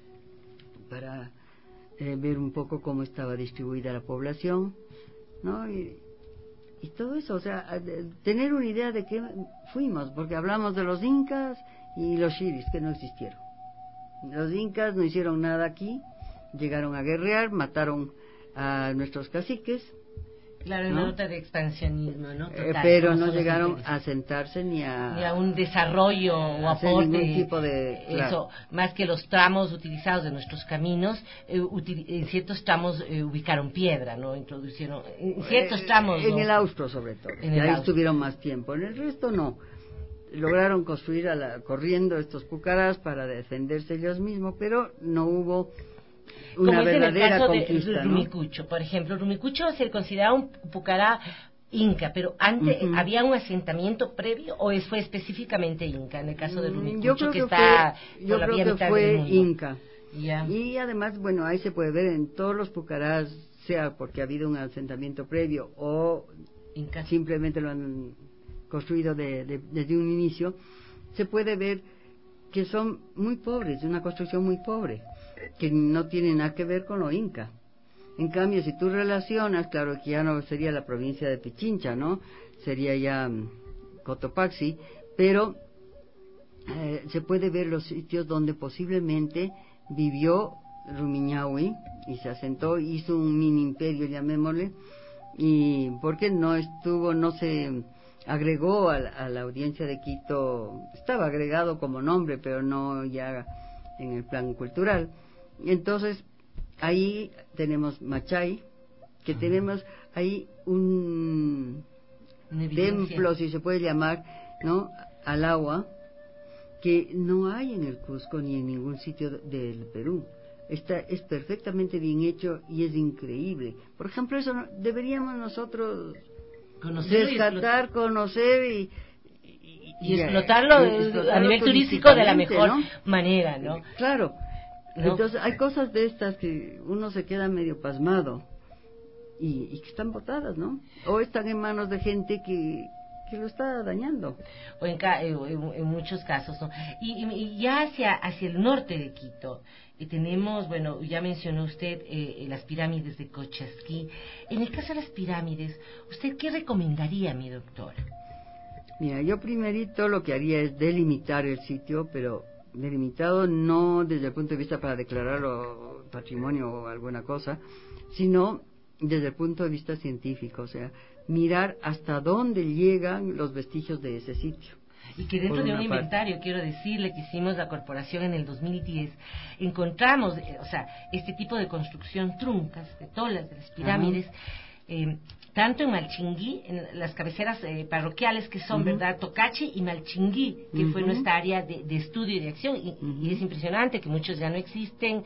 E: para eh, ver un poco cómo estaba distribuida la población, ¿no? Y, y todo eso, o sea, tener una idea de qué fuimos, porque hablamos de los incas y los xiris, que no existieron. Los incas no hicieron nada aquí, llegaron a guerrear, mataron a nuestros caciques.
D: Claro, en
E: ¿no?
D: la nota de expansionismo, ¿no? Total,
E: eh, pero no
D: los
E: llegaron a sentarse ni a...
D: Ni a un desarrollo o aporte.
E: Ningún tipo de...
D: Eso,
E: claro.
D: Más que los tramos utilizados de nuestros caminos, eh, util, en ciertos tramos eh, ubicaron piedra, ¿no? Introducieron... En ciertos tramos...
E: Eh, en
D: ¿no?
E: el austro, sobre todo.
D: En
E: y ahí
D: austro.
E: estuvieron más tiempo. En el resto, no. Lograron construir a la, corriendo estos pucarás para defenderse ellos mismos, pero no hubo una
D: Como
E: verdadera
D: es en el caso
E: conquista,
D: de Rumicucho, ¿no? Por ejemplo, Rumicucho se consideraba un pucará inca, pero antes uh-huh. ¿había un asentamiento previo o fue específicamente inca en el caso de Rumicucho?
E: Yo creo que,
D: que
E: fue,
D: está
E: yo creo que fue inca.
D: Yeah.
E: Y además, bueno, ahí se puede ver en todos los pucarás, sea porque ha habido un asentamiento previo o inca. Simplemente lo han construido de, de, desde un inicio, se puede ver que son muy pobres, una construcción muy pobre, que no tiene nada que ver con lo inca. En cambio, si tú relacionas, claro que ya no sería la provincia de Pichincha, ¿no? Sería ya um, Cotopaxi, pero eh, se puede ver los sitios donde posiblemente vivió Rumiñahui y se asentó, hizo un mini imperio, llamémosle, y porque no estuvo, no se agregó a la, a la audiencia de Quito, estaba agregado como nombre, pero no ya en el plan cultural. Entonces, ahí tenemos Machay, que uh-huh. tenemos ahí un templo, si se puede llamar, ¿no?, al agua, que no hay en el Cusco ni en ningún sitio del Perú. Está, es perfectamente bien hecho y es increíble. Por ejemplo, eso no, deberíamos nosotros conocer, rescatar, y conocer y,
D: y, y, y explotarlo, y explotarlo a nivel turístico de la mejor, ¿no?, manera, ¿no?
E: Claro.
D: ¿No?
E: Entonces, hay cosas de estas que uno se queda medio pasmado y, y que están botadas, ¿no? O están en manos de gente que, que lo está dañando.
D: O en, en, en muchos casos, ¿no? Y, y ya hacia, hacia el norte de Quito, y tenemos, bueno, ya mencionó usted eh, las pirámides de Cochasquí. En el caso de las pirámides, ¿usted qué recomendaría, mi doctor?
E: Mira, yo primerito lo que haría es delimitar el sitio, pero delimitado no desde el punto de vista para declararlo patrimonio o alguna cosa, sino desde el punto de vista científico, o sea, mirar hasta dónde llegan los vestigios de ese sitio.
D: Y que dentro de un inventario, quiero decirle, que hicimos la corporación en el dos mil diez, encontramos, eh, o sea, este tipo de construcción truncas, de tolas, de las pirámides, eh, tanto en Malchingui, en las cabeceras eh, parroquiales que son, uh-huh. ¿verdad?, Tocache y Malchingui, que uh-huh. fue nuestra área de, de estudio y de acción, y, uh-huh. y es impresionante que muchos ya no existen,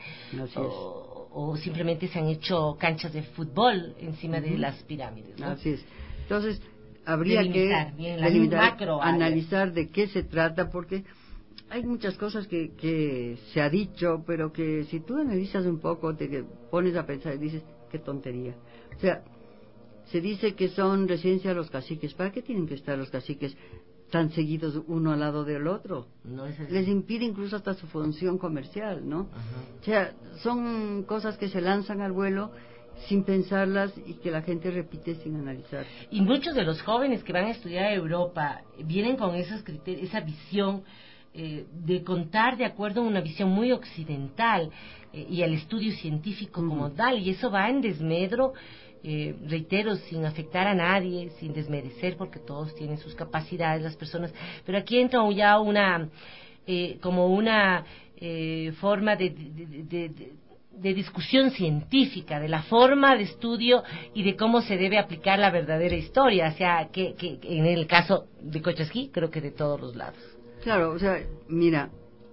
D: o, o simplemente se han hecho canchas de fútbol encima uh-huh. de las pirámides, ¿no?
E: Así es. Entonces, habría
D: delimitar,
E: que
D: bien,
E: delimitar,
D: macro
E: analizar de qué se trata, porque hay muchas cosas que, que se ha dicho, pero que si tú analizas un poco, te pones a pensar y dices, qué tontería. O sea, se dice que son residencia de los caciques. ¿Para qué tienen que estar los caciques tan seguidos uno al lado del otro?
D: No es
E: Les impide incluso hasta su función comercial, ¿no?
D: Ajá.
E: O sea, son cosas que se lanzan al vuelo sin pensarlas y que la gente repite sin analizar.
D: Y muchos de los jóvenes que van a estudiar a Europa vienen con esos criterios, esa visión eh, de contar de acuerdo a una visión muy occidental eh, y al estudio científico uh-huh. como tal, y eso va en desmedro, eh, reitero, sin afectar a nadie, sin desmerecer, porque todos tienen sus capacidades, las personas, pero aquí entra ya una, eh, como una eh, forma de, de, de, de, de de discusión científica, de la forma de estudio y de cómo se debe aplicar la verdadera historia, o sea, que, que, que en el caso de Cochasquí, creo que de todos los lados.
E: Claro, o sea, mira,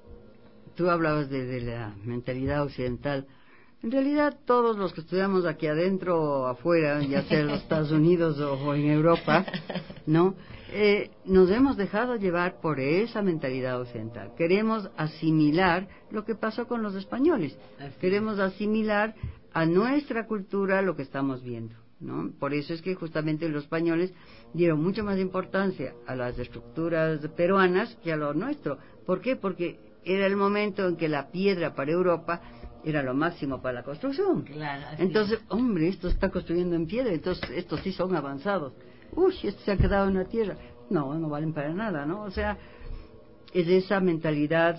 E: tú hablabas de, de la mentalidad occidental. En realidad, todos los que estudiamos aquí adentro o afuera, ya sea en los Estados Unidos o, o en Europa, ¿no? Eh, nos hemos dejado llevar por esa mentalidad occidental. Queremos asimilar lo que pasó con los españoles. Así. Queremos asimilar a nuestra cultura lo que estamos viendo, ¿no? Por eso es que justamente los españoles dieron mucho más importancia a las estructuras peruanas que a lo nuestro. ¿Por qué? Porque era el momento en que la piedra para Europa era lo máximo para la construcción.
D: Claro,
E: entonces, hombre, esto está construyendo en piedra, entonces estos sí son avanzados. Uy, esto se ha quedado en la tierra. No, no valen para nada, ¿no? O sea, es esa mentalidad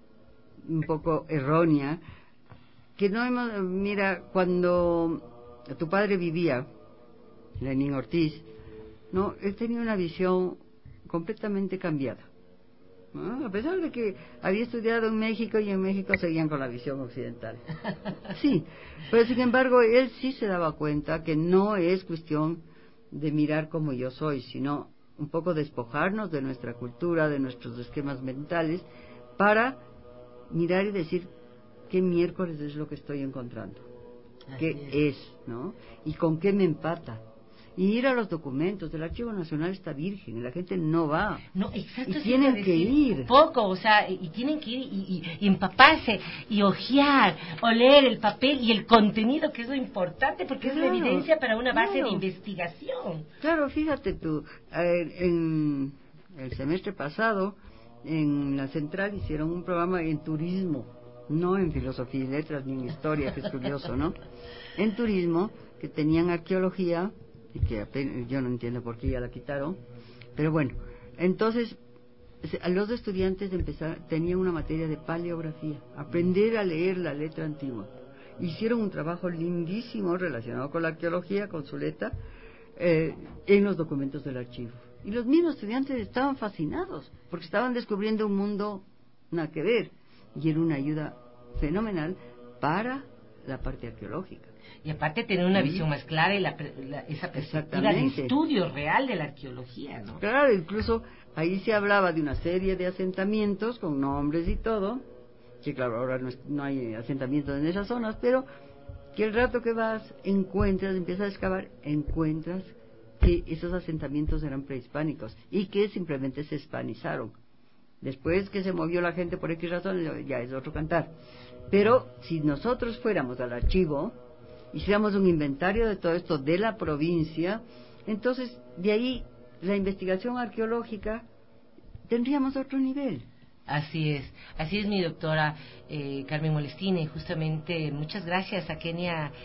E: un poco errónea que no hemos... Mira, cuando tu padre vivía, Lenín Ortiz, no, él tenía una visión completamente cambiada. ¿No? A pesar de que había estudiado en México y en México seguían con la visión occidental. Sí, pero sin embargo él sí se daba cuenta que no es cuestión de mirar como yo soy, sino un poco despojarnos de nuestra cultura, de nuestros esquemas mentales, para mirar y decir qué miércoles es lo que estoy encontrando, qué es. es, ¿no? Y con qué me empata. Y ir a los documentos del Archivo Nacional está virgen, y la gente no va.
D: No, exacto.
E: Y tienen que ir.
D: Poco, o sea, y tienen que ir y, y, y empaparse, y hojear, oler el papel y el contenido, que es lo importante, porque claro, es la evidencia para una base claro. de investigación.
E: Claro, fíjate tú, en el semestre pasado, en la Central hicieron un programa en turismo, no en filosofía y letras, ni en historia, que es curioso, ¿no? En turismo, que tenían arqueología, y que apenas, yo no entiendo por qué ya la quitaron, pero bueno, entonces los estudiantes empezaron, tenían una materia de paleografía, aprender a leer la letra antigua. Hicieron un trabajo lindísimo relacionado con la arqueología, con Zuleta, eh, en los documentos del archivo. Y los mismos estudiantes estaban fascinados, porque estaban descubriendo un mundo nada que ver, y era una ayuda fenomenal para la parte arqueológica.
D: Y aparte tener una visión más clara y la, la, esa perspectiva de estudio real de la arqueología, ¿no?
E: Claro, incluso ahí se hablaba de una serie de asentamientos con nombres y todo, que claro, ahora no, es, no hay asentamientos en esas zonas, pero que el rato que vas, encuentras, empiezas a excavar, encuentras que esos asentamientos eran prehispánicos y que simplemente se hispanizaron. Después que se movió la gente por X razón, ya es otro cantar. Pero si nosotros fuéramos al archivo, hiciéramos un inventario de todo esto de la provincia, entonces de ahí la investigación arqueológica tendríamos otro nivel.
D: Así es, así es mi doctora eh, Carmen Molestina, y justamente muchas gracias a Kenia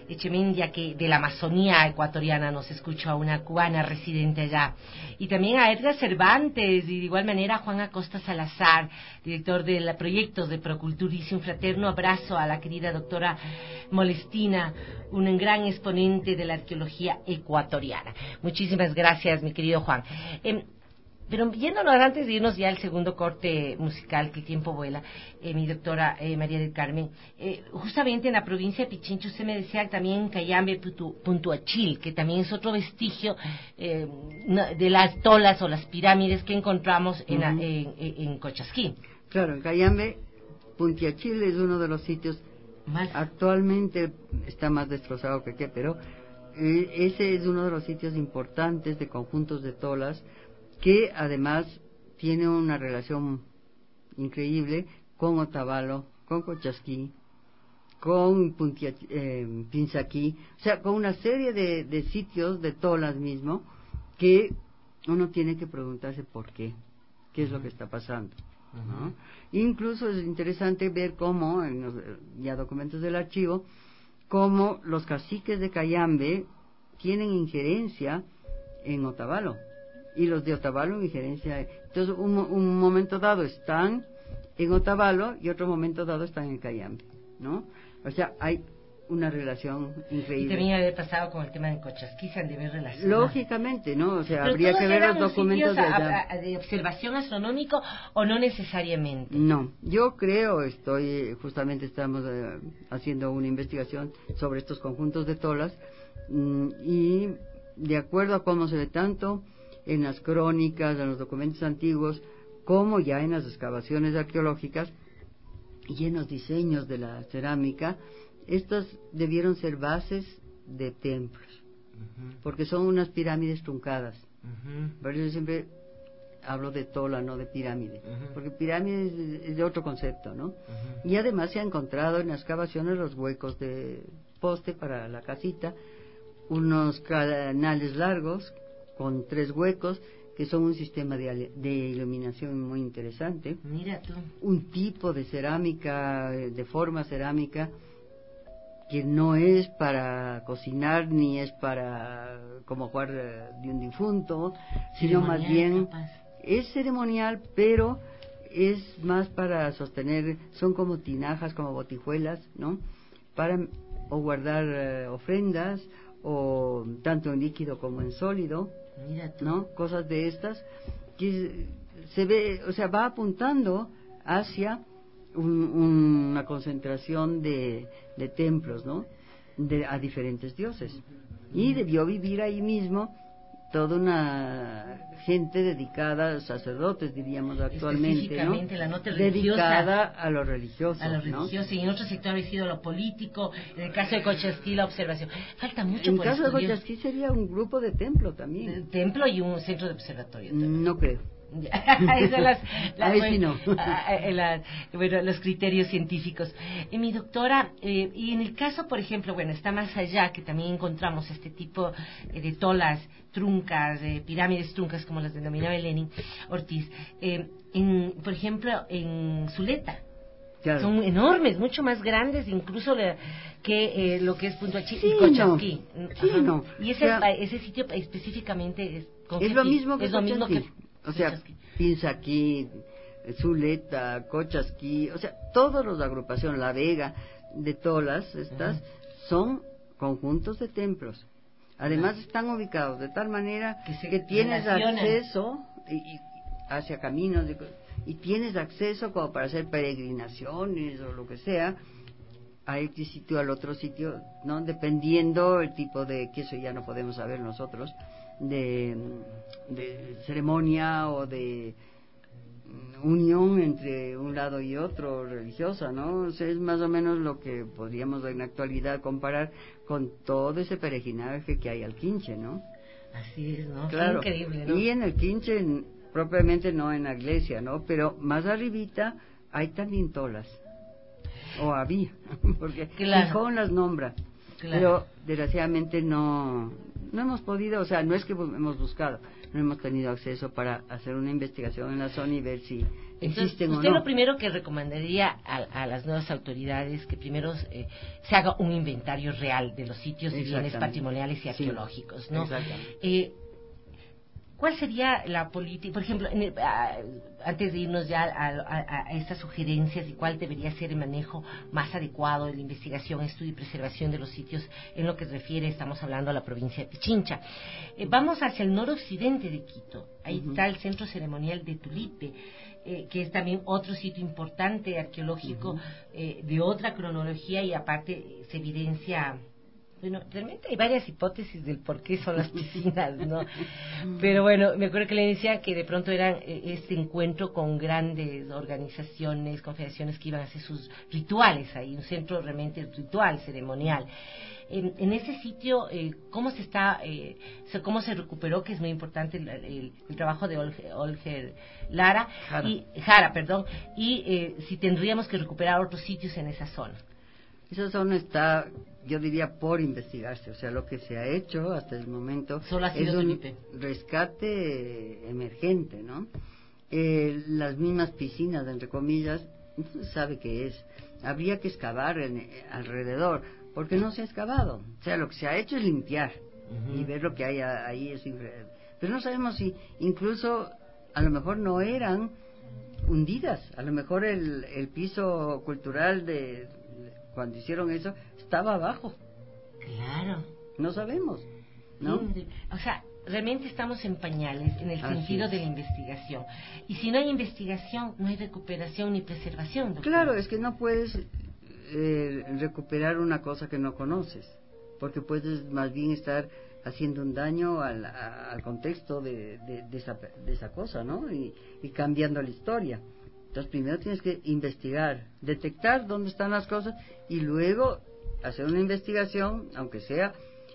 D: Echemendia, que de la Amazonía ecuatoriana nos escucha, una cubana residente allá. Y también a Edgar Cervantes, y de igual manera a Juan Acosta Salazar, director de proyectos de Proculturice. Un fraterno abrazo a la querida doctora Molestina, un gran exponente de la arqueología ecuatoriana. Muchísimas gracias, mi querido Juan. Eh, Pero yéndonos antes de irnos ya al segundo corte musical, que el tiempo vuela, eh, mi doctora eh, María del Carmen, eh, justamente en la provincia de Pichincha usted me decía también en Cayambe, Puntuachil, que también es otro vestigio eh, de las tolas o las pirámides que encontramos en, uh-huh. en, en, en Cochasquí.
E: Claro, en Cayambe, Puntuachil es uno de los sitios, más actualmente está más destrozado que qué, pero eh, ese es uno de los sitios importantes de conjuntos de tolas, que además tiene una relación increíble con Otavalo, con Cochasquí, con Puntia, eh, Pinzaquí, o sea, con una serie de, de sitios de tolas mismo, que uno tiene que preguntarse por qué, qué es lo que está pasando, ¿no? Uh-huh. Incluso es interesante ver cómo, en los ya documentos del archivo, cómo los caciques de Cayambe tienen injerencia en Otavalo, y los de Otavalo en injerencia. Entonces, un, un momento dado están en Otavalo y otro momento dado están en Cayambe, ¿no? O sea, hay una relación increíble.
D: Y también haber pasado con el tema de Cochasquí, se han de ver relaciones.
E: Lógicamente, ¿no? O sea,
D: pero
E: habría que ver los documentos de allá.
D: A, a, de observación astronómico o no necesariamente?
E: No, yo creo, estoy, justamente estamos eh, haciendo una investigación sobre estos conjuntos de tolas, mmm, y de acuerdo a cómo se ve tanto en las crónicas, en los documentos antiguos, como ya en las excavaciones arqueológicas y en los diseños de la cerámica, estas debieron ser bases de templos, uh-huh. porque son unas pirámides truncadas. Uh-huh. Por eso siempre hablo de tola, no de pirámide, uh-huh. porque pirámide es, es de otro concepto, ¿no? Uh-huh. Y además se ha encontrado en las excavaciones los huecos de poste para la casita, unos canales largos con tres huecos, que son un sistema de, de iluminación muy interesante.
D: Mira tú.
E: Un tipo de cerámica, de forma cerámica, que no es para cocinar, ni es para como jugar de un difunto, sino más bien capaz. Es ceremonial, pero es más para sostener, son como tinajas, como botijuelas, ¿no? Para o guardar uh, ofrendas, o tanto en líquido como en sólido, ¿no? Cosas de estas que se ve, o sea, va apuntando hacia un, una concentración de, de templos, ¿no? De, a diferentes dioses. Y debió vivir ahí mismo toda una gente dedicada, sacerdotes diríamos actualmente, ¿no?
D: La nota
E: dedicada a lo religioso,
D: a lo religioso, ¿no? Y en otro sector había sido lo político, en el caso de Cochasquí la observación. Falta mucho
E: en
D: por
E: el caso
D: estudiar.
E: de Cochasquí sería un grupo de templo también.
D: De templo y un centro de observatorio también.
E: No creo.
D: Esas las, las,
E: Ahí sí no.
D: la, bueno, los criterios científicos. Y mi doctora, eh, y en el caso, por ejemplo, bueno, está más allá, que también encontramos este tipo eh, de tolas truncas, de pirámides truncas, como las denominaba Lenin Ortiz, eh, en, por ejemplo, en Zuleta. Claro. Son enormes, mucho más grandes incluso le, que eh, lo que es Puntuachil sí, y Cochasquí.
E: No. Sí, no.
D: Y ese, o sea, ese sitio específicamente es,
E: es lo mismo que
D: es lo mismo que
E: o sea, Pinzaquí, Zuleta, Cochasquí, o sea, todos los agrupaciones, La Vega, de tolas estas, uh-huh. son conjuntos de templos. Además uh-huh. están ubicados de tal manera que, se que tienes acceso y, y hacia caminos de, y tienes acceso como para hacer peregrinaciones o lo que sea a este sitio, al otro sitio, ¿no? Dependiendo el tipo de, que eso ya no podemos saber nosotros, de, de ceremonia o de unión entre un lado y otro religiosa, ¿no? O sea, es más o menos lo que podríamos en la actualidad comparar con todo ese peregrinaje que hay al Quinche, ¿no?
D: Así es, ¿no?
E: Claro.
D: Qué increíble, ¿no?
E: Y en el Quinche, propiamente no en la iglesia, ¿no? Pero más arribita hay también tolas, o había, porque
D: claro.
E: Gijón las nombra, claro. Pero desgraciadamente no no hemos podido, o sea, no es que hemos buscado, no hemos tenido acceso para hacer una investigación en la zona y ver si existen
D: usted
E: o no.
D: Lo primero que recomendaría a, a las nuevas autoridades que primero eh, se haga un inventario real de los sitios y bienes patrimoniales y arqueológicos, ¿no?
E: Exactamente.
D: Eh, ¿Cuál sería la política, por ejemplo, en el, a, antes de irnos ya a, a, a estas sugerencias y cuál debería ser el manejo más adecuado de la investigación, estudio y preservación de los sitios en lo que se refiere, estamos hablando a la provincia de Pichincha? Eh, vamos hacia el noroccidente de Quito, ahí uh-huh. está el centro ceremonial de Tulipe, eh, que es también otro sitio importante arqueológico uh-huh. eh, de otra cronología y aparte se evidencia... Bueno, realmente hay varias hipótesis del por qué son las piscinas, ¿no? Pero bueno, me acuerdo que le decía que de pronto era eh, este encuentro con grandes organizaciones, confederaciones que iban a hacer sus rituales ahí, un centro realmente ritual, ceremonial. En, en ese sitio, eh, ¿cómo se está, eh, cómo se recuperó, que es muy importante el, el, el trabajo de Olger, Olger Lara,
E: Jara.
D: y Jara, perdón, y eh, si tendríamos que recuperar otros sitios en esa zona?
E: Esa zona está, yo diría, por investigarse. O sea, lo que se ha hecho hasta el momento
D: Solo ha
E: es
D: sido
E: un
D: Felipe.
E: rescate emergente, ¿no? Eh, las mismas piscinas, entre comillas, no se sabe qué es. Habría que excavar en, alrededor, porque no se ha excavado. O sea, lo que se ha hecho es limpiar uh-huh. y ver lo que hay ahí. Es increíble. Pero no sabemos si incluso, a lo mejor no eran hundidas. A lo mejor el, el piso cultural de... cuando hicieron eso, estaba abajo.
D: Claro.
E: No sabemos, ¿no?
D: Sí, o sea, realmente estamos en pañales en el
E: Así
D: sentido
E: es.
D: de la investigación. Y si no hay investigación, no hay recuperación ni preservación, doctor.
E: Claro, es que no puedes eh, recuperar una cosa que no conoces, porque puedes más bien estar haciendo un daño al, a, al contexto de, de, de, esa, de esa cosa, ¿no? Y, y cambiando la historia. Entonces primero tienes que investigar, detectar dónde están las cosas y luego hacer una investigación, aunque sea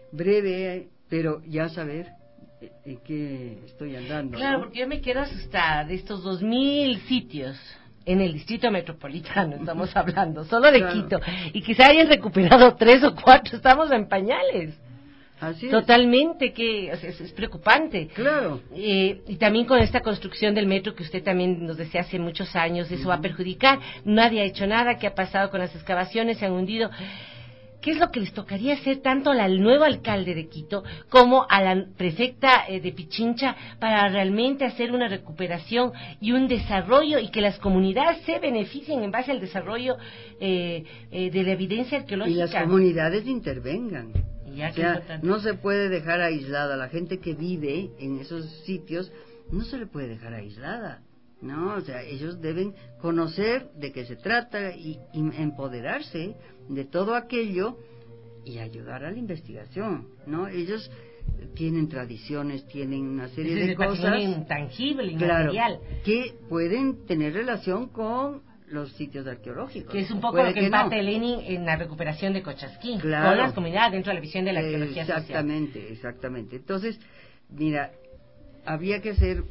E: breve, pero ya saber en qué estoy andando.
D: Claro,
E: ¿no?
D: porque yo me quiero asustar de estos dos mil sitios en el distrito metropolitano, estamos hablando, solo de claro. Quito, y quizá hayan recuperado tres o cuatro, estamos en pañales.
E: Así es.
D: Totalmente, que o sea, es, es preocupante.
E: Claro.
D: Eh, y también con esta construcción del metro que usted también nos decía hace muchos años, eso uh-huh. va a perjudicar. Nadie ha hecho nada. ¿Qué ha pasado con las excavaciones? Se han hundido. ¿Qué es lo que les tocaría hacer tanto al nuevo alcalde de Quito como a la prefecta eh, de Pichincha para realmente hacer una recuperación y un desarrollo y que las comunidades se beneficien en base al desarrollo eh, eh, de la evidencia arqueológica?
E: Y las comunidades intervengan.
D: Ya,
E: o sea, no se puede dejar aislada. La gente que vive en esos sitios no se le puede dejar aislada, ¿no? O sea, ellos deben conocer de qué se trata y, y empoderarse de todo aquello y ayudar a la investigación, ¿no? Ellos tienen tradiciones, tienen una serie
D: es
E: de cosas
D: intangible,
E: claro,
D: inmaterial,
E: que pueden tener relación con los sitios arqueológicos.
D: Que es un poco
E: Puede
D: lo que,
E: que
D: empata
E: no.
D: Lenin en la recuperación de Cochasquín,
E: claro.
D: con las comunidades dentro de la visión de la arqueología
E: exactamente,
D: social.
E: Exactamente, Entonces, mira, habría que hacer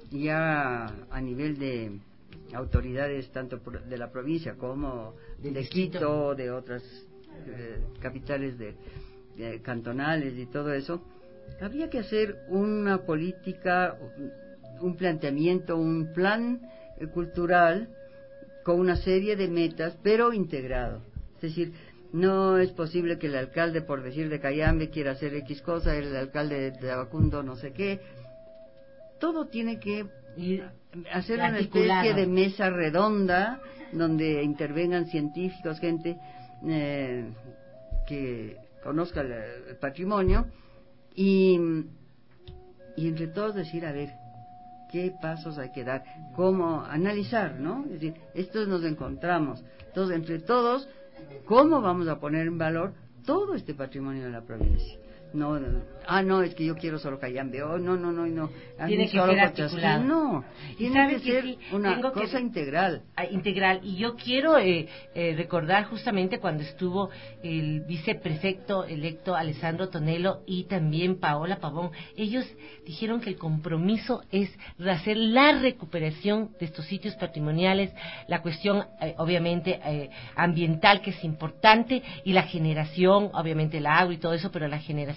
E: ya a nivel de autoridades tanto de la provincia como
D: Del
E: de
D: distrito.
E: Quito, de otras eh, capitales de, de cantonales y todo eso, habría que hacer una política, un planteamiento, un plan eh, cultural con una serie de metas, pero integrado. Es decir, no es posible que el alcalde, por decir de Cayambe, quiera hacer X cosa, el alcalde de Abacundo no sé qué. Todo tiene que ir, hacer una especie de mesa redonda donde intervengan científicos, gente eh, que conozca el, el patrimonio y, y entre todos decir, a ver, qué pasos hay que dar, cómo analizar, ¿no? Es decir, estos nos encontramos. Entonces, entre todos, ¿cómo vamos a poner en valor todo este patrimonio de la provincia? No, no, ah, no, es que yo quiero solo Cayambe, oh, no, no, no, no.
D: Tiene que ser articulado.
E: No, tiene que ser sí, una cosa que, integral.
D: Integral, y yo quiero eh, eh, recordar justamente cuando estuvo el viceprefecto electo Alessandro Tonello y también Paola Pavón, ellos dijeron que el compromiso es hacer la recuperación de estos sitios patrimoniales, la cuestión eh, obviamente eh, ambiental que es importante y la generación, obviamente el agua y todo eso, pero la generación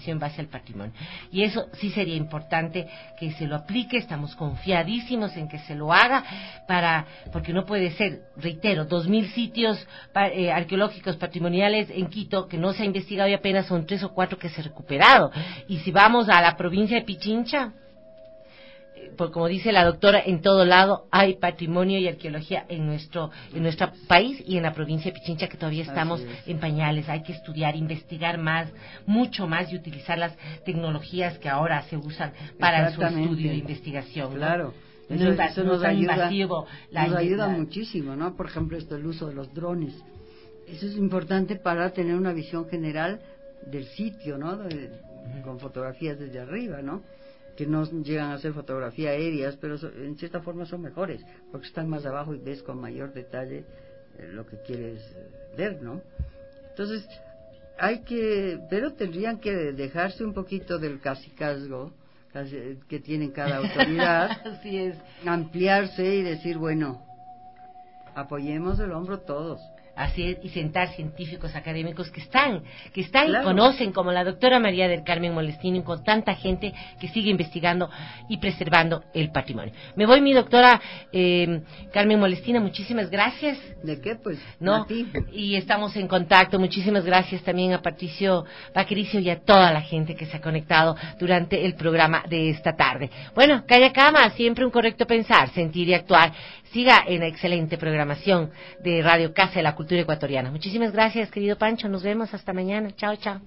D: investigación en base al patrimonio. Y eso sí sería importante que se lo aplique, estamos confiadísimos en que se lo haga, para porque no puede ser, reitero, dos mil sitios pa, eh, arqueológicos patrimoniales en Quito que no se ha investigado y apenas son tres o cuatro que se han recuperado. Y si vamos a la provincia de Pichincha, por como dice la doctora, en todo lado hay patrimonio y arqueología en nuestro en nuestro país y en la provincia de Pichincha, que todavía estamos en pañales. Hay que estudiar, investigar más, mucho más, y utilizar las tecnologías que ahora se usan para su estudio e investigación, ¿no?
E: Claro.
D: No,
E: eso,
D: inva-
E: eso
D: no
E: nos
D: tan
E: ayuda,
D: invasivo. La,
E: nos ayuda
D: la,
E: muchísimo, ¿no? Por ejemplo, esto, el uso de los drones. Eso es importante para tener una visión general del sitio, ¿no? De, con fotografías desde arriba, ¿no? Que no llegan a ser fotografías aéreas, pero so, en cierta forma son mejores, porque están más abajo y ves con mayor detalle eh, lo que quieres eh, ver, ¿no? Entonces, hay que, pero tendrían que dejarse un poquito del cacicazgo que tienen cada autoridad,
D: así es,
E: ampliarse y decir, bueno, apoyemos el hombro todos.
D: Así es, y sentar científicos académicos que están, que están
E: Claro.
D: y conocen, como la doctora María del Carmen Molestino, y con tanta gente que sigue investigando y preservando el patrimonio. Me voy, mi doctora eh, Carmen Molestina, muchísimas gracias.
E: ¿De qué? Pues,
D: ¿no?
E: a ti.
D: Y estamos en contacto. Muchísimas gracias también a Patricio Vaquerizo y a toda la gente que se ha conectado durante el programa de esta tarde. Bueno, Calla Cama, siempre un correcto pensar, sentir y actuar. Siga en la excelente programación de Radio Casa de la Cultura Ecuatoriana. Muchísimas gracias, querido Pancho. Nos vemos hasta mañana. Chao, chao.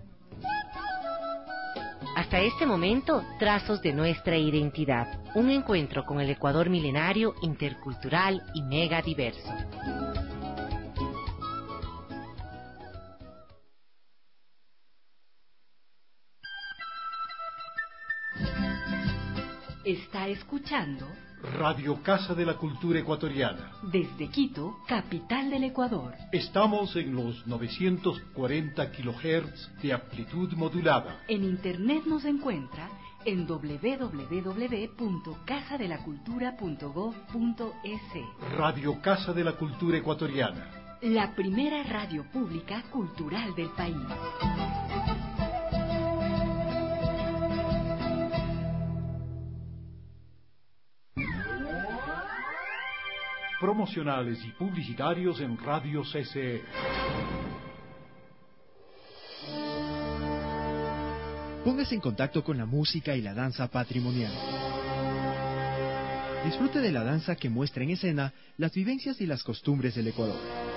D: Hasta este momento, Trazos de nuestra identidad. Un encuentro con el Ecuador milenario, intercultural y mega diverso.
H: Está escuchando
B: Radio Casa de la Cultura Ecuatoriana.
H: desde Quito, capital del Ecuador.
B: Estamos en los novecientos cuarenta kilohertz de amplitud modulada.
H: En internet nos encuentra en doble u doble u doble u punto casa de la cultura punto gob punto es.
B: Radio Casa de la Cultura Ecuatoriana.
H: La primera radio pública cultural del país.
B: Promocionales y publicitarios en Radio C C E.
I: Póngase en contacto con la música y la danza patrimonial. Disfrute de la danza que muestra en escena las vivencias y las costumbres del Ecuador.